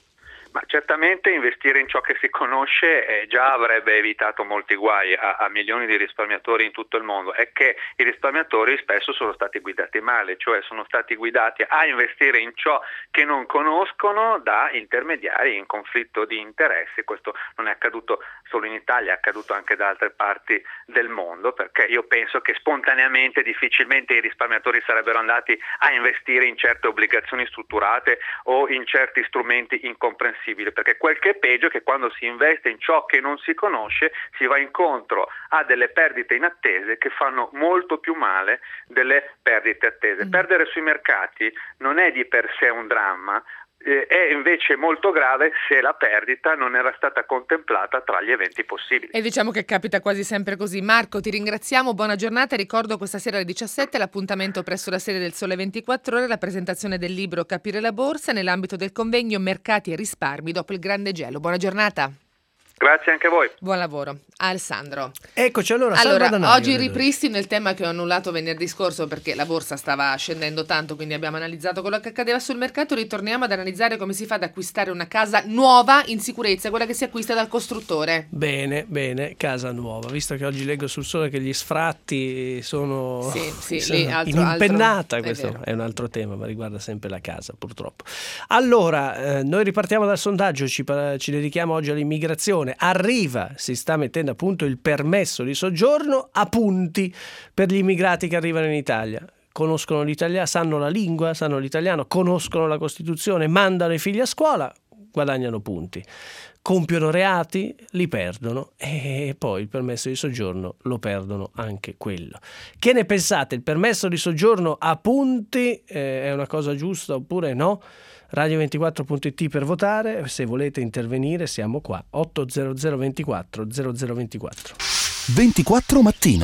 Ma certamente investire in ciò che si conosce eh, già avrebbe evitato molti guai a, a milioni di risparmiatori in tutto il mondo. È che i risparmiatori spesso sono stati guidati male, cioè sono stati guidati a investire in ciò che non conoscono da intermediari in conflitto di interessi. Questo non è accaduto solo in Italia, è accaduto anche da altre parti del mondo, perché io penso che spontaneamente difficilmente i risparmiatori sarebbero andati a investire in certe obbligazioni strutturate o in certi strumenti incomprensibili, perché quel che è peggio è che quando si investe in ciò che non si conosce si va incontro a delle perdite inattese che fanno molto più male delle perdite attese. Mm. Perdere sui mercati non è di per sé un dramma, eh, è invece molto grave se la perdita non era stata contemplata tra gli eventi possibili. E diciamo che capita quasi sempre così. Marco, ti ringraziamo, buona giornata. Ricordo questa sera alle diciassette l'appuntamento presso la sede del Sole ventiquattro Ore, la presentazione del libro Capire la borsa nell'ambito del convegno Mercati e risparmi dopo il grande gelo. Buona giornata. Grazie anche a voi. Buon lavoro. Alessandro. Eccoci allora. Allora, Danaio, oggi ripristino il tema che ho annullato venerdì scorso perché la borsa stava scendendo tanto, quindi abbiamo analizzato quello che accadeva sul mercato. Ritorniamo ad analizzare come si fa ad acquistare una casa nuova in sicurezza, quella che si acquista dal costruttore. Bene, bene, casa nuova. Visto che oggi leggo sul Sole che gli sfratti sono, sì, sì, sono lì, altro, in impennata, altro, questo è, è un altro tema, ma riguarda sempre la casa, purtroppo. Allora, eh, noi ripartiamo dal sondaggio, ci, ci dedichiamo oggi all'immigrazione. Arriva, si sta mettendo a punto il permesso di soggiorno a punti per gli immigrati che arrivano in Italia. Conoscono l'italiano, sanno la lingua, sanno l'italiano, conoscono la Costituzione, mandano i figli a scuola, guadagnano punti. Compiono reati, li perdono e poi il permesso di soggiorno lo perdono anche quello. Che ne pensate? Il permesso di soggiorno a punti eh, è una cosa giusta oppure no? radio ventiquattro punto it per votare, se volete intervenire siamo qua, otto zero zero ventiquattro zero zero ventiquattro. ventiquattro mattino.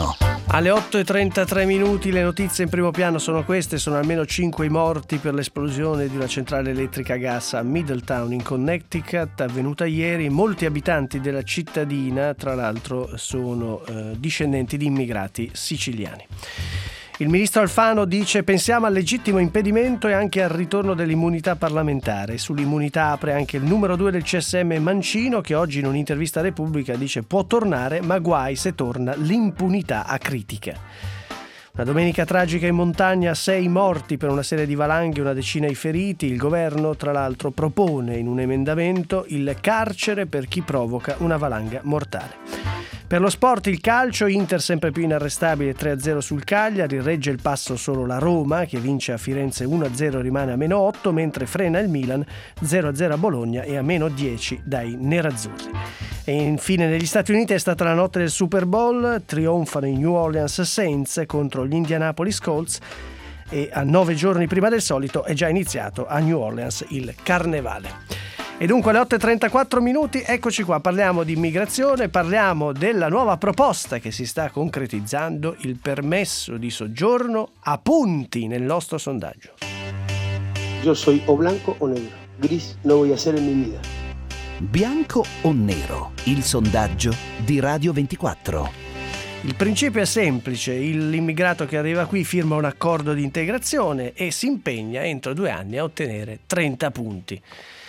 Alle otto e trentatré minuti le notizie in primo piano sono queste. Sono almeno cinque i morti per l'esplosione di una centrale elettrica a gas a Middletown in Connecticut, avvenuta ieri. Molti abitanti della cittadina, tra l'altro, sono eh, discendenti di immigrati siciliani. Il ministro Alfano dice: pensiamo al legittimo impedimento e anche al ritorno dell'immunità parlamentare. Sull'immunità apre anche il numero due del C S M Mancino, che oggi in un'intervista a Repubblica dice può tornare, ma guai se torna l'impunità acritica. Una domenica tragica in montagna, sei morti per una serie di valanghe, una decina i feriti. Il governo, tra l'altro, propone in un emendamento il carcere per chi provoca una valanga mortale. Per lo sport, il calcio, Inter sempre più inarrestabile, tre a zero sul Cagliari, regge il passo solo la Roma che vince a Firenze uno a zero, rimane a meno otto, mentre frena il Milan zero a zero a Bologna e a meno dieci dai nerazzurri. E infine negli Stati Uniti è stata la notte del Super Bowl, trionfano i New Orleans Saints contro gli Indianapolis Colts e a nove giorni prima del solito è già iniziato a New Orleans il carnevale. E dunque alle otto e trentaquattro minuti, eccoci qua, parliamo di immigrazione, parliamo della nuova proposta che si sta concretizzando, il permesso di soggiorno a punti nel nostro sondaggio. Io soy o blanco o negro, gris no voy a ser en mi vida. Bianco o nero? Il sondaggio di Radio ventiquattro. Il principio è semplice, l'immigrato che arriva qui firma un accordo di integrazione e si impegna entro due anni a ottenere trenta punti.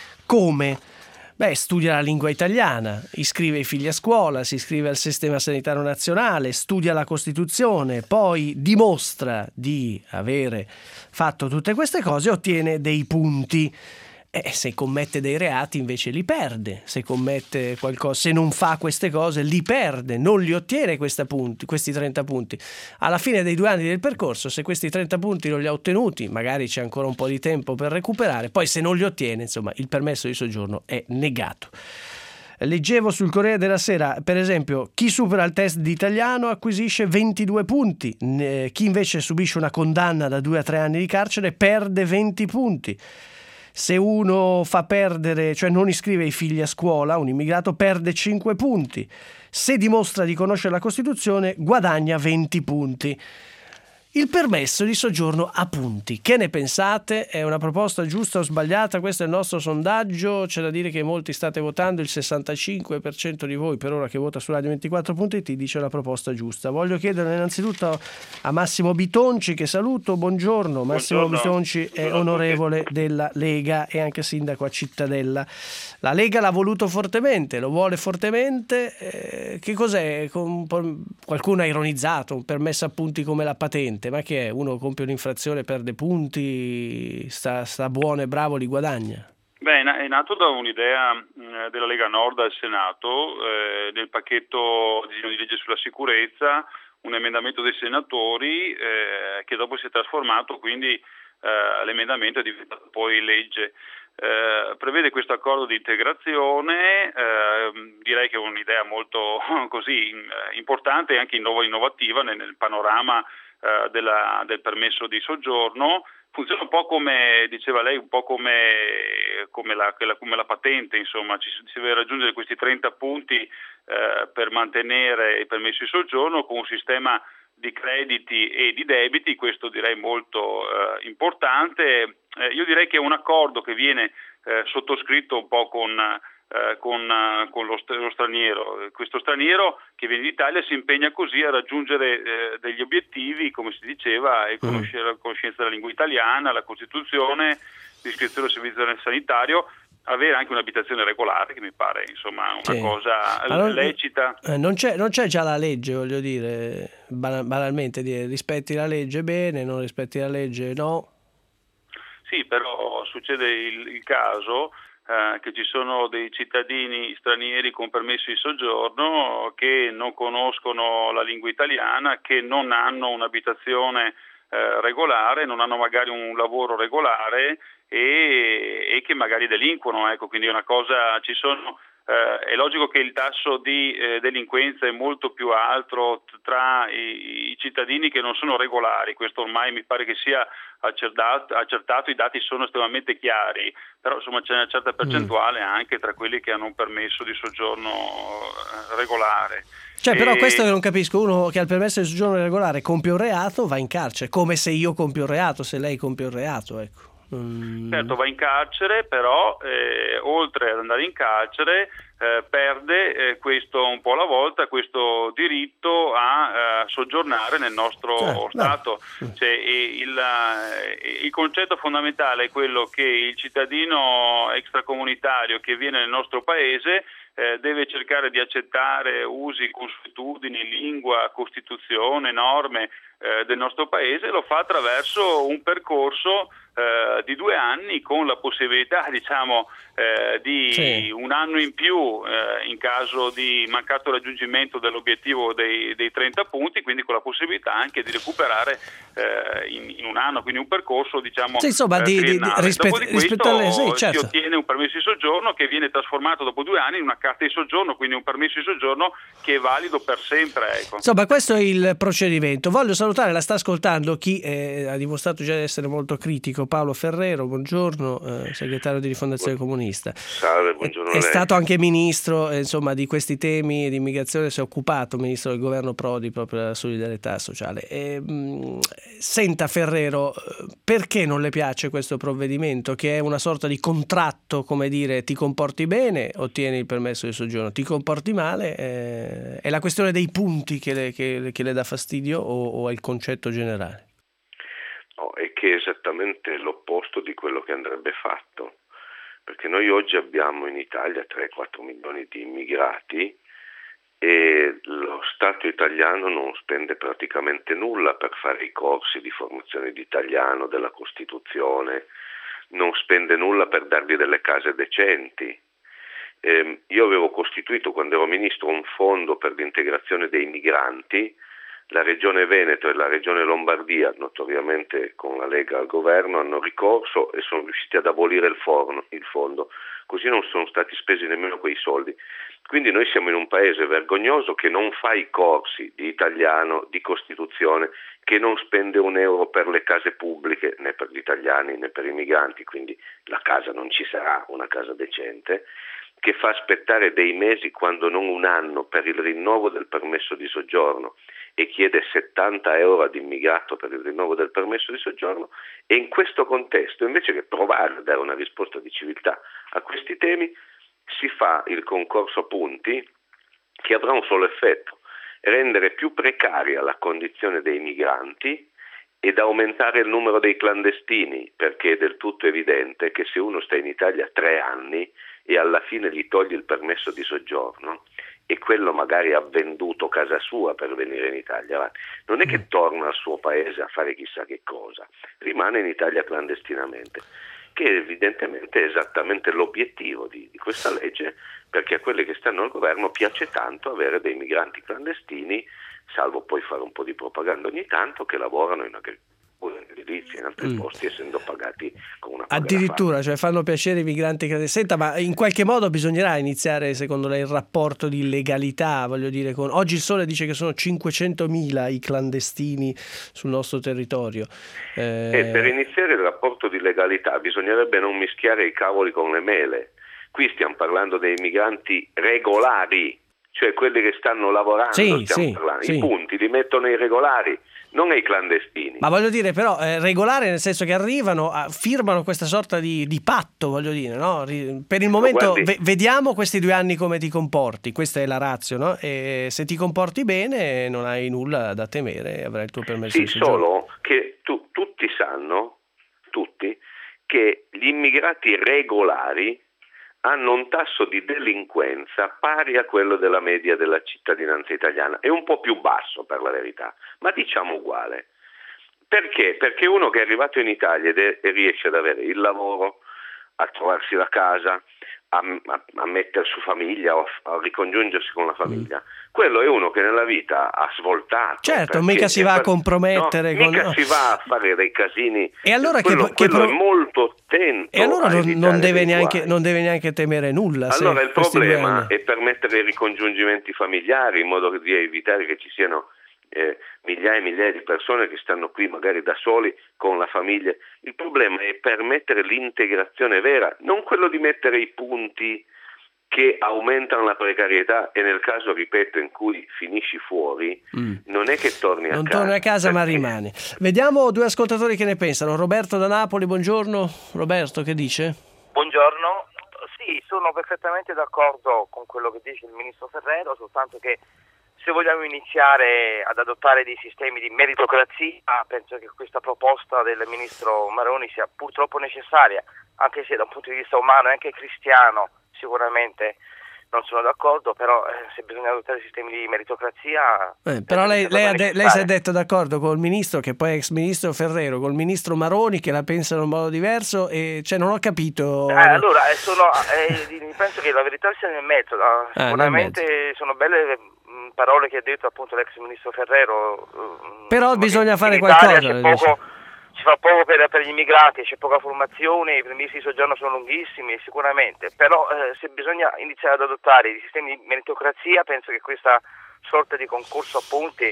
Come? Beh, studia la lingua italiana, iscrive i figli a scuola, si iscrive al sistema sanitario nazionale, studia la Costituzione, poi dimostra di avere fatto tutte queste cose e ottiene dei punti. E se commette dei reati invece li perde, se commette qualcosa, se non fa queste cose li perde, non li ottiene questi punti, questi trenta punti. Alla fine dei due anni del percorso, se questi trenta punti non li ha ottenuti, magari c'è ancora un po' di tempo per recuperare, poi se non li ottiene, insomma, il permesso di soggiorno è negato. Leggevo sul Corriere della Sera, per esempio, chi supera il test di italiano acquisisce ventidue punti, chi invece subisce una condanna da due a tre anni di carcere perde venti punti. Se uno fa perdere, cioè non iscrive i figli a scuola, un immigrato perde cinque punti. Se dimostra di conoscere la Costituzione, guadagna venti punti. Il permesso di soggiorno a punti. Che ne pensate? È una proposta giusta o sbagliata? Questo è il nostro sondaggio. C'è da dire che molti state votando, il sessantacinque per cento di voi per ora che vota su radio ventiquattro punto it dice la proposta giusta. Voglio chiedere innanzitutto a Massimo Bitonci, che saluto. Buongiorno. Massimo Buongiorno. Bitonci è onorevole della Lega e anche sindaco a Cittadella. La Lega l'ha voluto fortemente, lo vuole fortemente. Eh, che cos'è? Con, qualcuno ha ironizzato, un permesso a punti come la patente. Ma che è? Uno compie un'infrazione, perde punti, sta, sta buono e bravo, li guadagna? Beh, è nato da un'idea mh, della Lega Nord al Senato, eh, nel pacchetto disegno di legge sulla sicurezza, un emendamento dei senatori eh, che dopo si è trasformato, quindi eh, l'emendamento è diventato poi legge. Eh, prevede questo accordo di integrazione, eh, direi che è un'idea molto così importante e anche innovativa nel, nel panorama eh, della, del permesso di soggiorno. Funziona un po' come, diceva lei, un po' come, come, la, come la patente, insomma, ci, si deve raggiungere questi trenta punti eh, per mantenere il permesso di soggiorno con un sistema di crediti e di debiti, questo direi molto eh, importante. Eh, io direi che è un accordo che viene eh, sottoscritto un po' con, eh, con, uh, con lo, lo straniero. Questo straniero che viene in Italia si impegna così a raggiungere eh, degli obiettivi, come si diceva, e conoscere la conoscenza della lingua italiana, la Costituzione, l'iscrizione al servizio sanitario, avere anche un'abitazione regolare, che mi pare insomma una sì. cosa allora, lecita. Eh, non, c'è, non c'è già la legge, voglio dire, banalmente dire rispetti la legge bene, non rispetti la legge no. Sì, però succede il, il caso eh, che ci sono dei cittadini stranieri con permesso di soggiorno che non conoscono la lingua italiana, che non hanno un'abitazione eh, regolare, non hanno magari un lavoro regolare e, e che magari delinquono, ecco, quindi è una cosa, ci sono eh, è logico che il tasso di eh, delinquenza è molto più alto tra i, i cittadini che non sono regolari, questo ormai mi pare che sia accertato, accertato, i dati sono estremamente chiari, però insomma c'è una certa percentuale anche tra quelli che hanno un permesso di soggiorno eh, regolare. Cioè, però E... questo che non capisco, uno che ha il permesso di soggiorno regolare compie un reato, va in carcere, come se io compio un reato, se lei compie un reato, ecco. Mm. Certo, va in carcere, però eh, oltre ad andare in carcere eh, perde eh, questo un po' alla volta questo diritto a eh, soggiornare nel nostro Cioè, Stato. no. Cioè, il, eh, il concetto fondamentale è quello che il cittadino extracomunitario che viene nel nostro paese Eh, deve cercare di accettare usi, consuetudini, lingua, costituzione, norme eh, del nostro paese, lo fa attraverso un percorso eh, di due anni con la possibilità, diciamo, eh, di sì. un anno in più eh, in caso di mancato raggiungimento dell'obiettivo dei, dei trenta punti, quindi con la possibilità anche di recuperare eh, in, in un anno, quindi un percorso, diciamo, sì, insomma, eh, di, di, triennale. rispetto, Dopo di rispetto questo alle, sì, certo. si ottiene un permesso di soggiorno che viene trasformato dopo due anni in una carta di soggiorno, quindi un permesso di soggiorno che è valido per sempre. Ecco. Insomma, questo è il procedimento. Voglio salutare, la sta ascoltando chi eh, ha dimostrato già di essere molto critico, Paolo Ferrero, buongiorno, eh, segretario di Rifondazione Comunista. Salve, buongiorno. È, è stato anche ministro eh, insomma, di questi temi di immigrazione, si è occupato, ministro del governo Prodi, proprio della solidarietà sociale. E, mh, senta Ferrero, perché non le piace questo provvedimento, che è una sorta di contratto, come dire, ti comporti bene, ottieni il permesso di soggiorno, ti comporti male, eh, è la questione dei punti che le, che, che le dà fastidio o, o è il concetto generale? No, è che è esattamente l'opposto di quello che andrebbe fatto, perché noi oggi abbiamo in Italia tre quattro milioni di immigrati e lo Stato italiano non spende praticamente nulla per fare i corsi di formazione di italiano, della Costituzione, non spende nulla per dargli delle case decenti. Eh, io avevo costituito quando ero ministro un fondo per l'integrazione dei migranti, la Regione Veneto e la Regione Lombardia, notoriamente con la Lega al governo, hanno ricorso e sono riusciti ad abolire il, forno, il fondo, così non sono stati spesi nemmeno quei soldi. Quindi noi siamo in un paese vergognoso che non fa i corsi di italiano, di Costituzione, che non spende un euro per le case pubbliche, né per gli italiani né per i migranti, quindi la casa non ci sarà, una casa decente, che fa aspettare dei mesi quando non un anno per il rinnovo del permesso di soggiorno e chiede settanta euro ad immigrato per il rinnovo del permesso di soggiorno, e in questo contesto, invece che provare a dare una risposta di civiltà a questi temi, si fa il concorso a punti che avrà un solo effetto: rendere più precaria la condizione dei migranti ed aumentare il numero dei clandestini, perché è del tutto evidente che se uno sta in Italia tre anni e alla fine gli toglie il permesso di soggiorno e quello magari ha venduto casa sua per venire in Italia, non è che torna al suo paese a fare chissà che cosa, rimane in Italia clandestinamente, che evidentemente è esattamente l'obiettivo di, di questa legge, perché a quelli che stanno al governo piace tanto avere dei migranti clandestini, salvo poi fare un po' di propaganda ogni tanto, che lavorano in agricoltura, in edilizia, in altri mm. posti, essendo pagati con una paga addirittura, cioè fanno piacere i migranti che... Senta, ma in qualche modo bisognerà iniziare, secondo lei, il rapporto di legalità, voglio dire, con... oggi il Sole dice che sono cinquecentomila i clandestini sul nostro territorio. Eh... E per iniziare il rapporto di legalità bisognerebbe non mischiare i cavoli con le mele. Qui stiamo parlando dei migranti regolari, cioè quelli che stanno lavorando, sì, stiamo sì, parlando. sì. I punti li mettono ai regolari, non ai clandestini. Ma voglio dire, però, eh, regolare nel senso che arrivano, a, firmano questa sorta di, di patto, voglio dire, no? Per il momento Guardi, ve- vediamo questi due anni come ti comporti, questa è la ratio, no? E se ti comporti bene non hai nulla da temere, avrai il tuo permesso sì, di soggiorno. Solo che tu, tutti sanno, tutti, che gli immigrati regolari hanno un tasso di delinquenza pari a quello della media della cittadinanza italiana, è un po' più basso per la verità, ma diciamo uguale. Perché? Perché uno che è arrivato in Italia e riesce ad avere il lavoro, a trovarsi la casa, a, a, a mettere su famiglia o a, a ricongiungersi con la famiglia, quello è uno che nella vita ha svoltato. Certo, mica si va a compromettere. No, con... mica si va a fare dei casini. E allora quello, che, che quello pro... è molto attento. E allora non, non, deve neanche, guai. non deve neanche temere nulla. Allora se il problema due... è permettere i ricongiungimenti familiari in modo di evitare che ci siano eh, migliaia e migliaia di persone che stanno qui magari da soli con la famiglia. Il problema è permettere l'integrazione vera, non quello di mettere i punti che aumentano la precarietà e nel caso, ripeto, in cui finisci fuori, mm. non è che torni a non casa. Non torni a casa perché... ma rimani. Vediamo due ascoltatori che ne pensano. Roberto da Napoli, buongiorno. Roberto, che dice? Buongiorno. Sì, sono perfettamente d'accordo con quello che dice il ministro Ferrero, soltanto che se vogliamo iniziare ad adottare dei sistemi di meritocrazia, penso che questa proposta del ministro Maroni sia purtroppo necessaria, anche se da un punto di vista umano e anche cristiano sicuramente non sono d'accordo, però eh, se bisogna adottare sistemi di meritocrazia... Eh, però lei, lei, ha de- lei si è detto d'accordo col ministro, che poi è ex ministro Ferrero, col ministro Maroni, che la pensano in modo diverso, e cioè non ho capito... Eh, allora, eh, sono, eh, penso che la verità sia nel mezzo. Ah, sicuramente nel mezzo. Sono belle mh, parole che ha detto appunto l'ex ministro Ferrero. Mh, però bisogna fare in Italia qualcosa. C'è poco, si fa poco per, per gli immigrati, c'è poca formazione, i permessi di soggiorno sono lunghissimi sicuramente, però eh, se bisogna iniziare ad adottare i sistemi di meritocrazia, penso che questa sorta di concorso a punti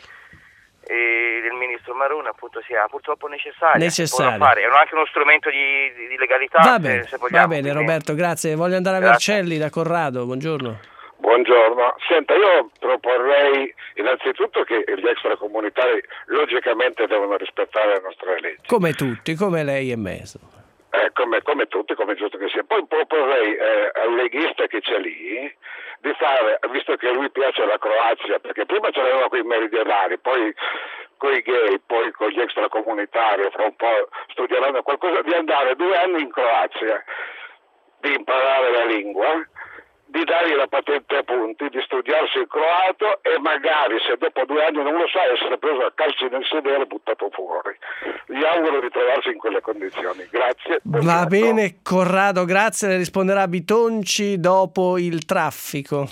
eh, del ministro Maroni appunto sia purtroppo necessaria. Necessario. Fare. È anche uno strumento di, di, di legalità. Va bene, se, se vogliamo, va bene quindi... Roberto, grazie. Voglio andare a Grazie. Vercelli da Corrado, buongiorno. Buongiorno, senta, io proporrei innanzitutto che gli extracomunitari logicamente devono rispettare le nostre leggi. Come tutti, come lei e me. Eh, come, come tutti, come giusto che sia. Poi proporrei eh, al leghista che c'è lì di fare, visto che a lui piace la Croazia, perché prima c'erano quei meridionali, poi con i gay, poi con gli extracomunitari, fra un po' studieranno qualcosa, di andare due anni in Croazia, di imparare la lingua, di dargli la patente a punti, di studiarsi il croato e magari se dopo due anni non lo sa essere preso a calci nel sedere e buttato fuori. Gli auguro di trovarsi in quelle condizioni. Grazie. Va bene Corrado, grazie, le risponderà Bitonci dopo il traffico.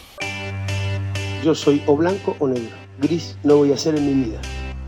Io soy o blanco o negro. Gris no voy a ser en mi vida.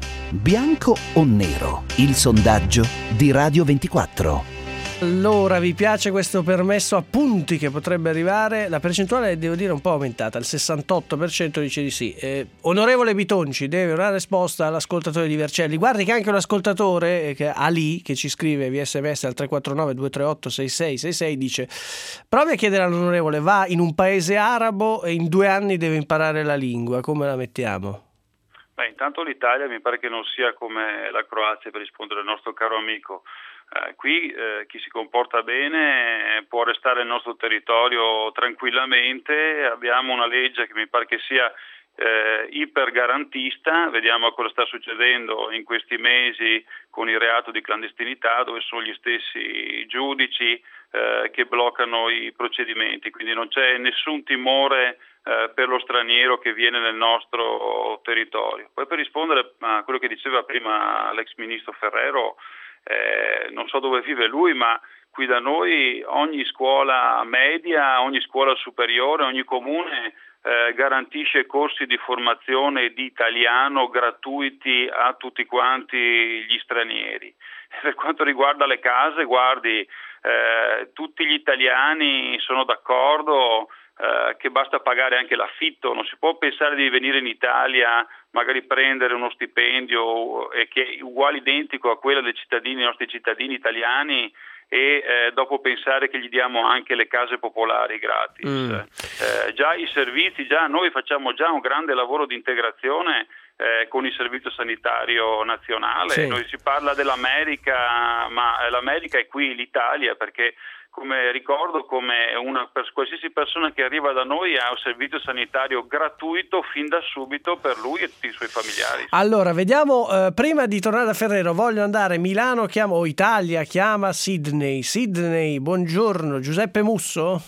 Bianco o nero? Il sondaggio di Radio ventiquattro. Allora, vi piace questo permesso a punti che potrebbe arrivare? La percentuale, devo dire, è un po' aumentata, il sessantotto per cento dice di sì. Eh, onorevole Bitonci, deve una risposta all'ascoltatore di Vercelli. Guardi che anche un ascoltatore, che Ali, che ci scrive via sms al tre quattro nove due tre otto sei sei sei sei, dice: provi a chiedere all'onorevole, va in un paese arabo e in due anni deve imparare la lingua, come la mettiamo? Beh, intanto l'Italia mi pare che non sia come la Croazia, per rispondere al nostro caro amico. Eh, qui eh, chi si comporta bene può restare nel nostro territorio tranquillamente. Abbiamo una legge che mi pare che sia eh, ipergarantista. Vediamo cosa sta succedendo in questi mesi con il reato di clandestinità, dove sono gli stessi giudici eh, che bloccano i procedimenti, quindi non c'è nessun timore eh, per lo straniero che viene nel nostro territorio. Poi, per rispondere a quello che diceva prima l'ex ministro Ferrero, Eh, non so dove vive lui, ma qui da noi ogni scuola media, ogni scuola superiore, ogni comune eh, garantisce corsi di formazione di italiano gratuiti a tutti quanti gli stranieri. Per quanto riguarda le case, guardi, eh, tutti gli italiani sono d'accordo eh, che basta pagare anche l'affitto, non si può pensare di venire in Italia, magari prendere uno stipendio eh, che è uguale, identico a quello dei cittadini, dei nostri cittadini italiani, e eh, dopo pensare che gli diamo anche le case popolari gratis. Mm. Eh, già i servizi, già noi facciamo già un grande lavoro di integrazione eh, con il servizio sanitario nazionale. Sì. Noi si parla dell'America, ma l'America è qui, l'Italia, perché come ricordo, come una per qualsiasi persona che arriva da noi ha un servizio sanitario gratuito fin da subito per lui e tutti i suoi familiari. Allora, vediamo, eh, prima di tornare da Ferrero, voglio andare Milano, chiamo o Italia, chiama Sydney. Sydney, buongiorno, Giuseppe Musso?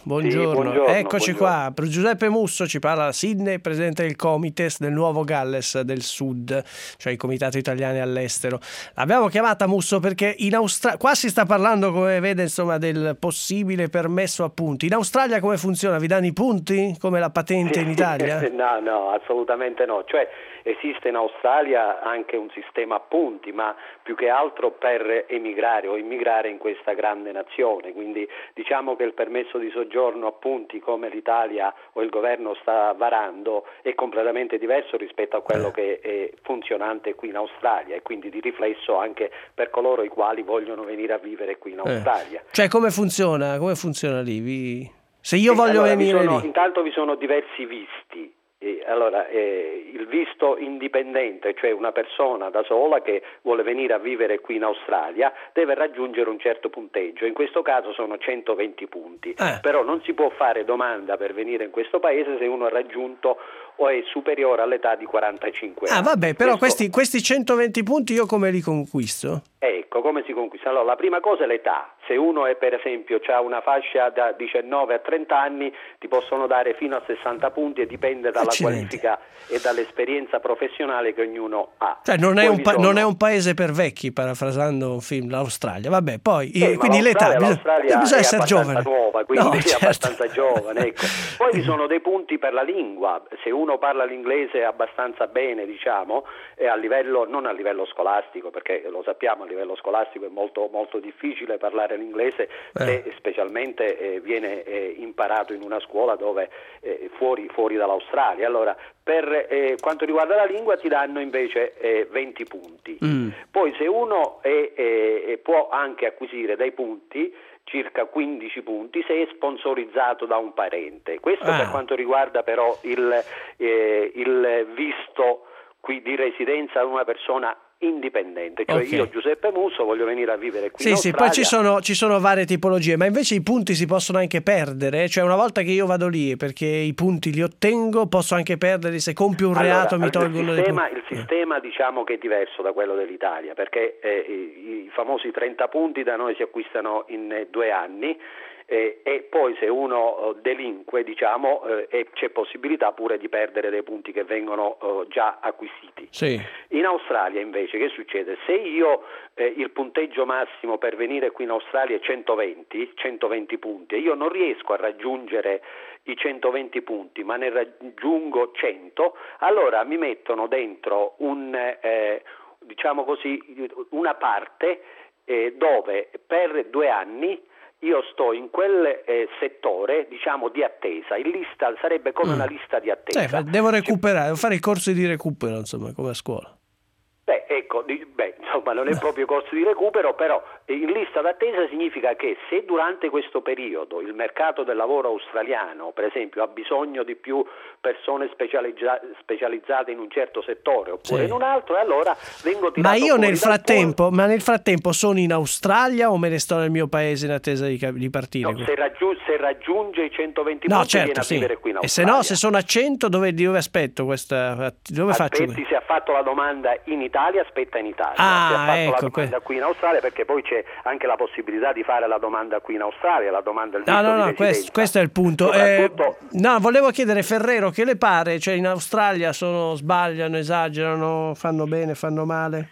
buongiorno. Sì, buongiorno Eccoci buongiorno. qua. Giuseppe Musso ci parla da Sydney, presidente del Comites del Nuovo Galles del Sud, cioè il Comitato Italiani all'Estero. L'abbiamo chiamata Musso perché in Australia, qua si sta parlando, come vede, insomma, del possibile permesso a punti. In Australia come funziona? Vi danno i punti come la patente in Italia? No, no, assolutamente no. Cioè esiste in Australia anche un sistema a punti, ma più che altro per emigrare o immigrare in questa grande nazione. Quindi diciamo che il permesso di soggiorno a punti, come l'Italia o il governo sta varando, è completamente diverso rispetto a quello che è funzionante qui in Australia, e quindi di riflesso anche per coloro i quali vogliono venire a vivere qui in Australia. Eh. Cioè come funziona? Come funziona lì? Vi... Se io voglio allora, venire sono, lì... Intanto vi sono diversi visti. E allora, eh, il visto indipendente, cioè una persona da sola che vuole venire a vivere qui in Australia, deve raggiungere un certo punteggio, in questo caso sono centoventi punti, eh. però non si può fare domanda per venire in questo paese se uno ha raggiunto o è superiore all'età di quarantacinque anni. Ah vabbè, però questo... questi, questi centoventi punti io come li conquisto? Ecco, come si conquista? Allora, la prima cosa è l'età. Se uno è, per esempio, ha una fascia da diciannove a trenta anni, ti possono dare fino a sessanta punti, e dipende dalla Accidenti. qualifica e dall'esperienza professionale che ognuno ha. Cioè non è, Poi un pa- sono... non è un paese per vecchi, parafrasando un film, l'Australia. Vabbè, poi Eh, quindi l'età, bisogna, l'Australia bisogna è essere giovane. nuova, quindi No, è certo. abbastanza giovane. Ecco. Poi vi sono dei punti per la lingua. Se uno parla l'inglese abbastanza bene, diciamo, e a livello, non a livello scolastico, perché lo sappiamo, a livello scolastico è molto, molto difficile parlare l'inglese, Eh. se specialmente eh, viene eh, imparato in una scuola dove eh, fuori, fuori dall'Australia. Allora, per eh, quanto riguarda la lingua ti danno invece eh, venti punti. Mm. Poi se uno è, eh, può anche acquisire dei punti, circa quindici punti, se è sponsorizzato da un parente. Questo Ah. per quanto riguarda però il, eh, il visto qui di residenza di una persona indipendente, cioè Ok. io Giuseppe Musso voglio venire a vivere qui Sì, in sì, Australia. poi ci sono, ci sono varie tipologie, ma invece i punti si possono anche perdere, cioè una volta che io vado lì perché i punti li ottengo, posso anche perderli, se compio un Allora, reato mi il tolgono dei sistema, punti. il sistema diciamo che è diverso da quello dell'Italia, perché eh, i, i famosi trenta punti da noi si acquistano in eh, due anni. Eh, e poi se uno eh, delinque, diciamo, eh, e c'è possibilità pure di perdere dei punti che vengono eh, già acquisiti. Sì. In Australia invece che succede? Se io eh, il punteggio massimo per venire qui in Australia è centoventi, centoventi punti, e io non riesco a raggiungere i centoventi punti, ma ne raggiungo cento, allora mi mettono dentro un eh, diciamo così una parte eh, dove per due anni io sto in quel eh, settore, diciamo, di attesa. In lista sarebbe come Mm. una lista di attesa. Eh, devo recuperare, devo fare i corsi di recupero, insomma, come a scuola. Beh, ecco, di- beh, insomma, non è proprio corso di recupero, però in lista d'attesa significa che se durante questo periodo il mercato del lavoro australiano, per esempio, ha bisogno di più persone specializza- specializzate in un certo settore oppure Sì. in un altro, e allora vengo tirato Ma io fuori nel dal frattempo, ma nel frattempo sono in Australia o me ne sto nel mio paese in attesa di, cap- di partire? pool. No, se, raggiu- se raggiunge i centoventi No, punti viene certo, a sì. vivere qui in E se Australia. no, se sono a cento, dove, dove aspetto questa? Dove faccio? Aspetti, se ha fatto la domanda in Italia, aspetta in Italia. Ah, se ha fatto ecco, la domanda que- qui in Australia, perché poi c'è anche la possibilità di fare la domanda qui in Australia, la domanda del No, visto no, di no, residenza. questo, questo è il punto. Eh, Soprattutto- no, volevo chiedere, Ferrero, che le pare? Cioè, in Australia sono, sbagliano, esagerano, fanno bene, fanno male?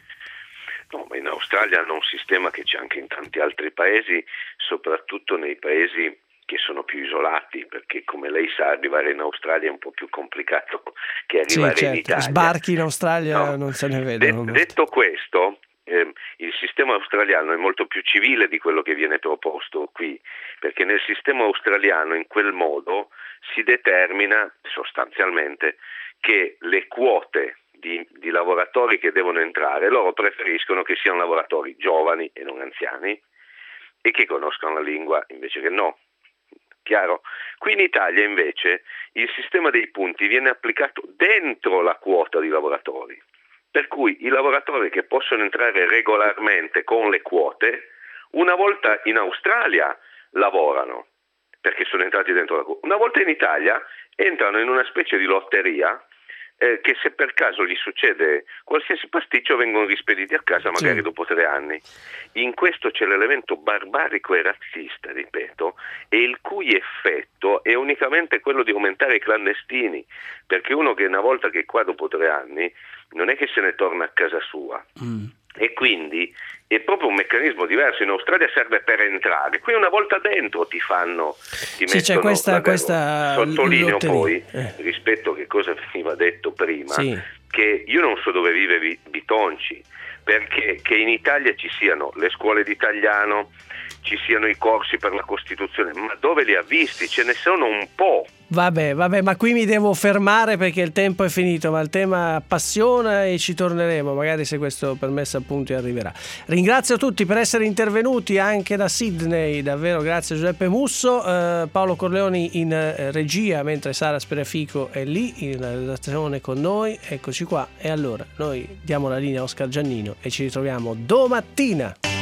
No, ma in Australia hanno un sistema che c'è anche in tanti altri paesi, soprattutto nei paesi che sono più isolati, perché come lei sa arrivare in Australia è un po' più complicato che arrivare Sì, in certo. Italia. Sbarchi in Australia No. non se ne De- vedono. molto. detto questo, ehm, il sistema australiano è molto più civile di quello che viene proposto qui, perché nel sistema australiano in quel modo si determina sostanzialmente che le quote di, di lavoratori che devono entrare, loro preferiscono che siano lavoratori giovani e non anziani e che conoscano la lingua invece che no. Chiaro? Qui in Italia invece il sistema dei punti viene applicato dentro la quota di lavoratori, per cui i lavoratori che possono entrare regolarmente con le quote, una volta in Australia lavorano, perché sono entrati dentro la quota, una volta in Italia entrano in una specie di lotteria eh, che se per caso gli succede qualsiasi pasticcio vengono rispediti a casa magari sì. dopo tre anni. In questo c'è l'elemento barbarico e razzista, ripeto, e il cui effetto è unicamente quello di aumentare i clandestini, perché uno che una volta che è qua dopo tre anni non è che se ne torna a casa sua. Mm. E quindi è proprio un meccanismo diverso. In Australia serve per entrare, qui una volta dentro ti fanno, ti sì, c'è questa, questa sottolineo lotteria. Poi eh. rispetto a che cosa veniva detto prima, sì. che io non so dove vive Bitonci, perché che in Italia ci siano le scuole di italiano, ci siano i corsi per la Costituzione, ma dove li ha visti? Ce ne sono un po'. Vabbè, vabbè, ma qui mi devo fermare perché il tempo è finito, ma il tema appassiona e ci torneremo, magari se questo permesso appunti arriverà. Ringrazio tutti per essere intervenuti anche da Sydney, davvero grazie a Giuseppe Musso, eh, Paolo Corleoni in eh, regia, mentre Sara Spreafico è lì in redazione con noi, eccoci qua. E allora noi diamo la linea a Oscar Giannino e ci ritroviamo domattina.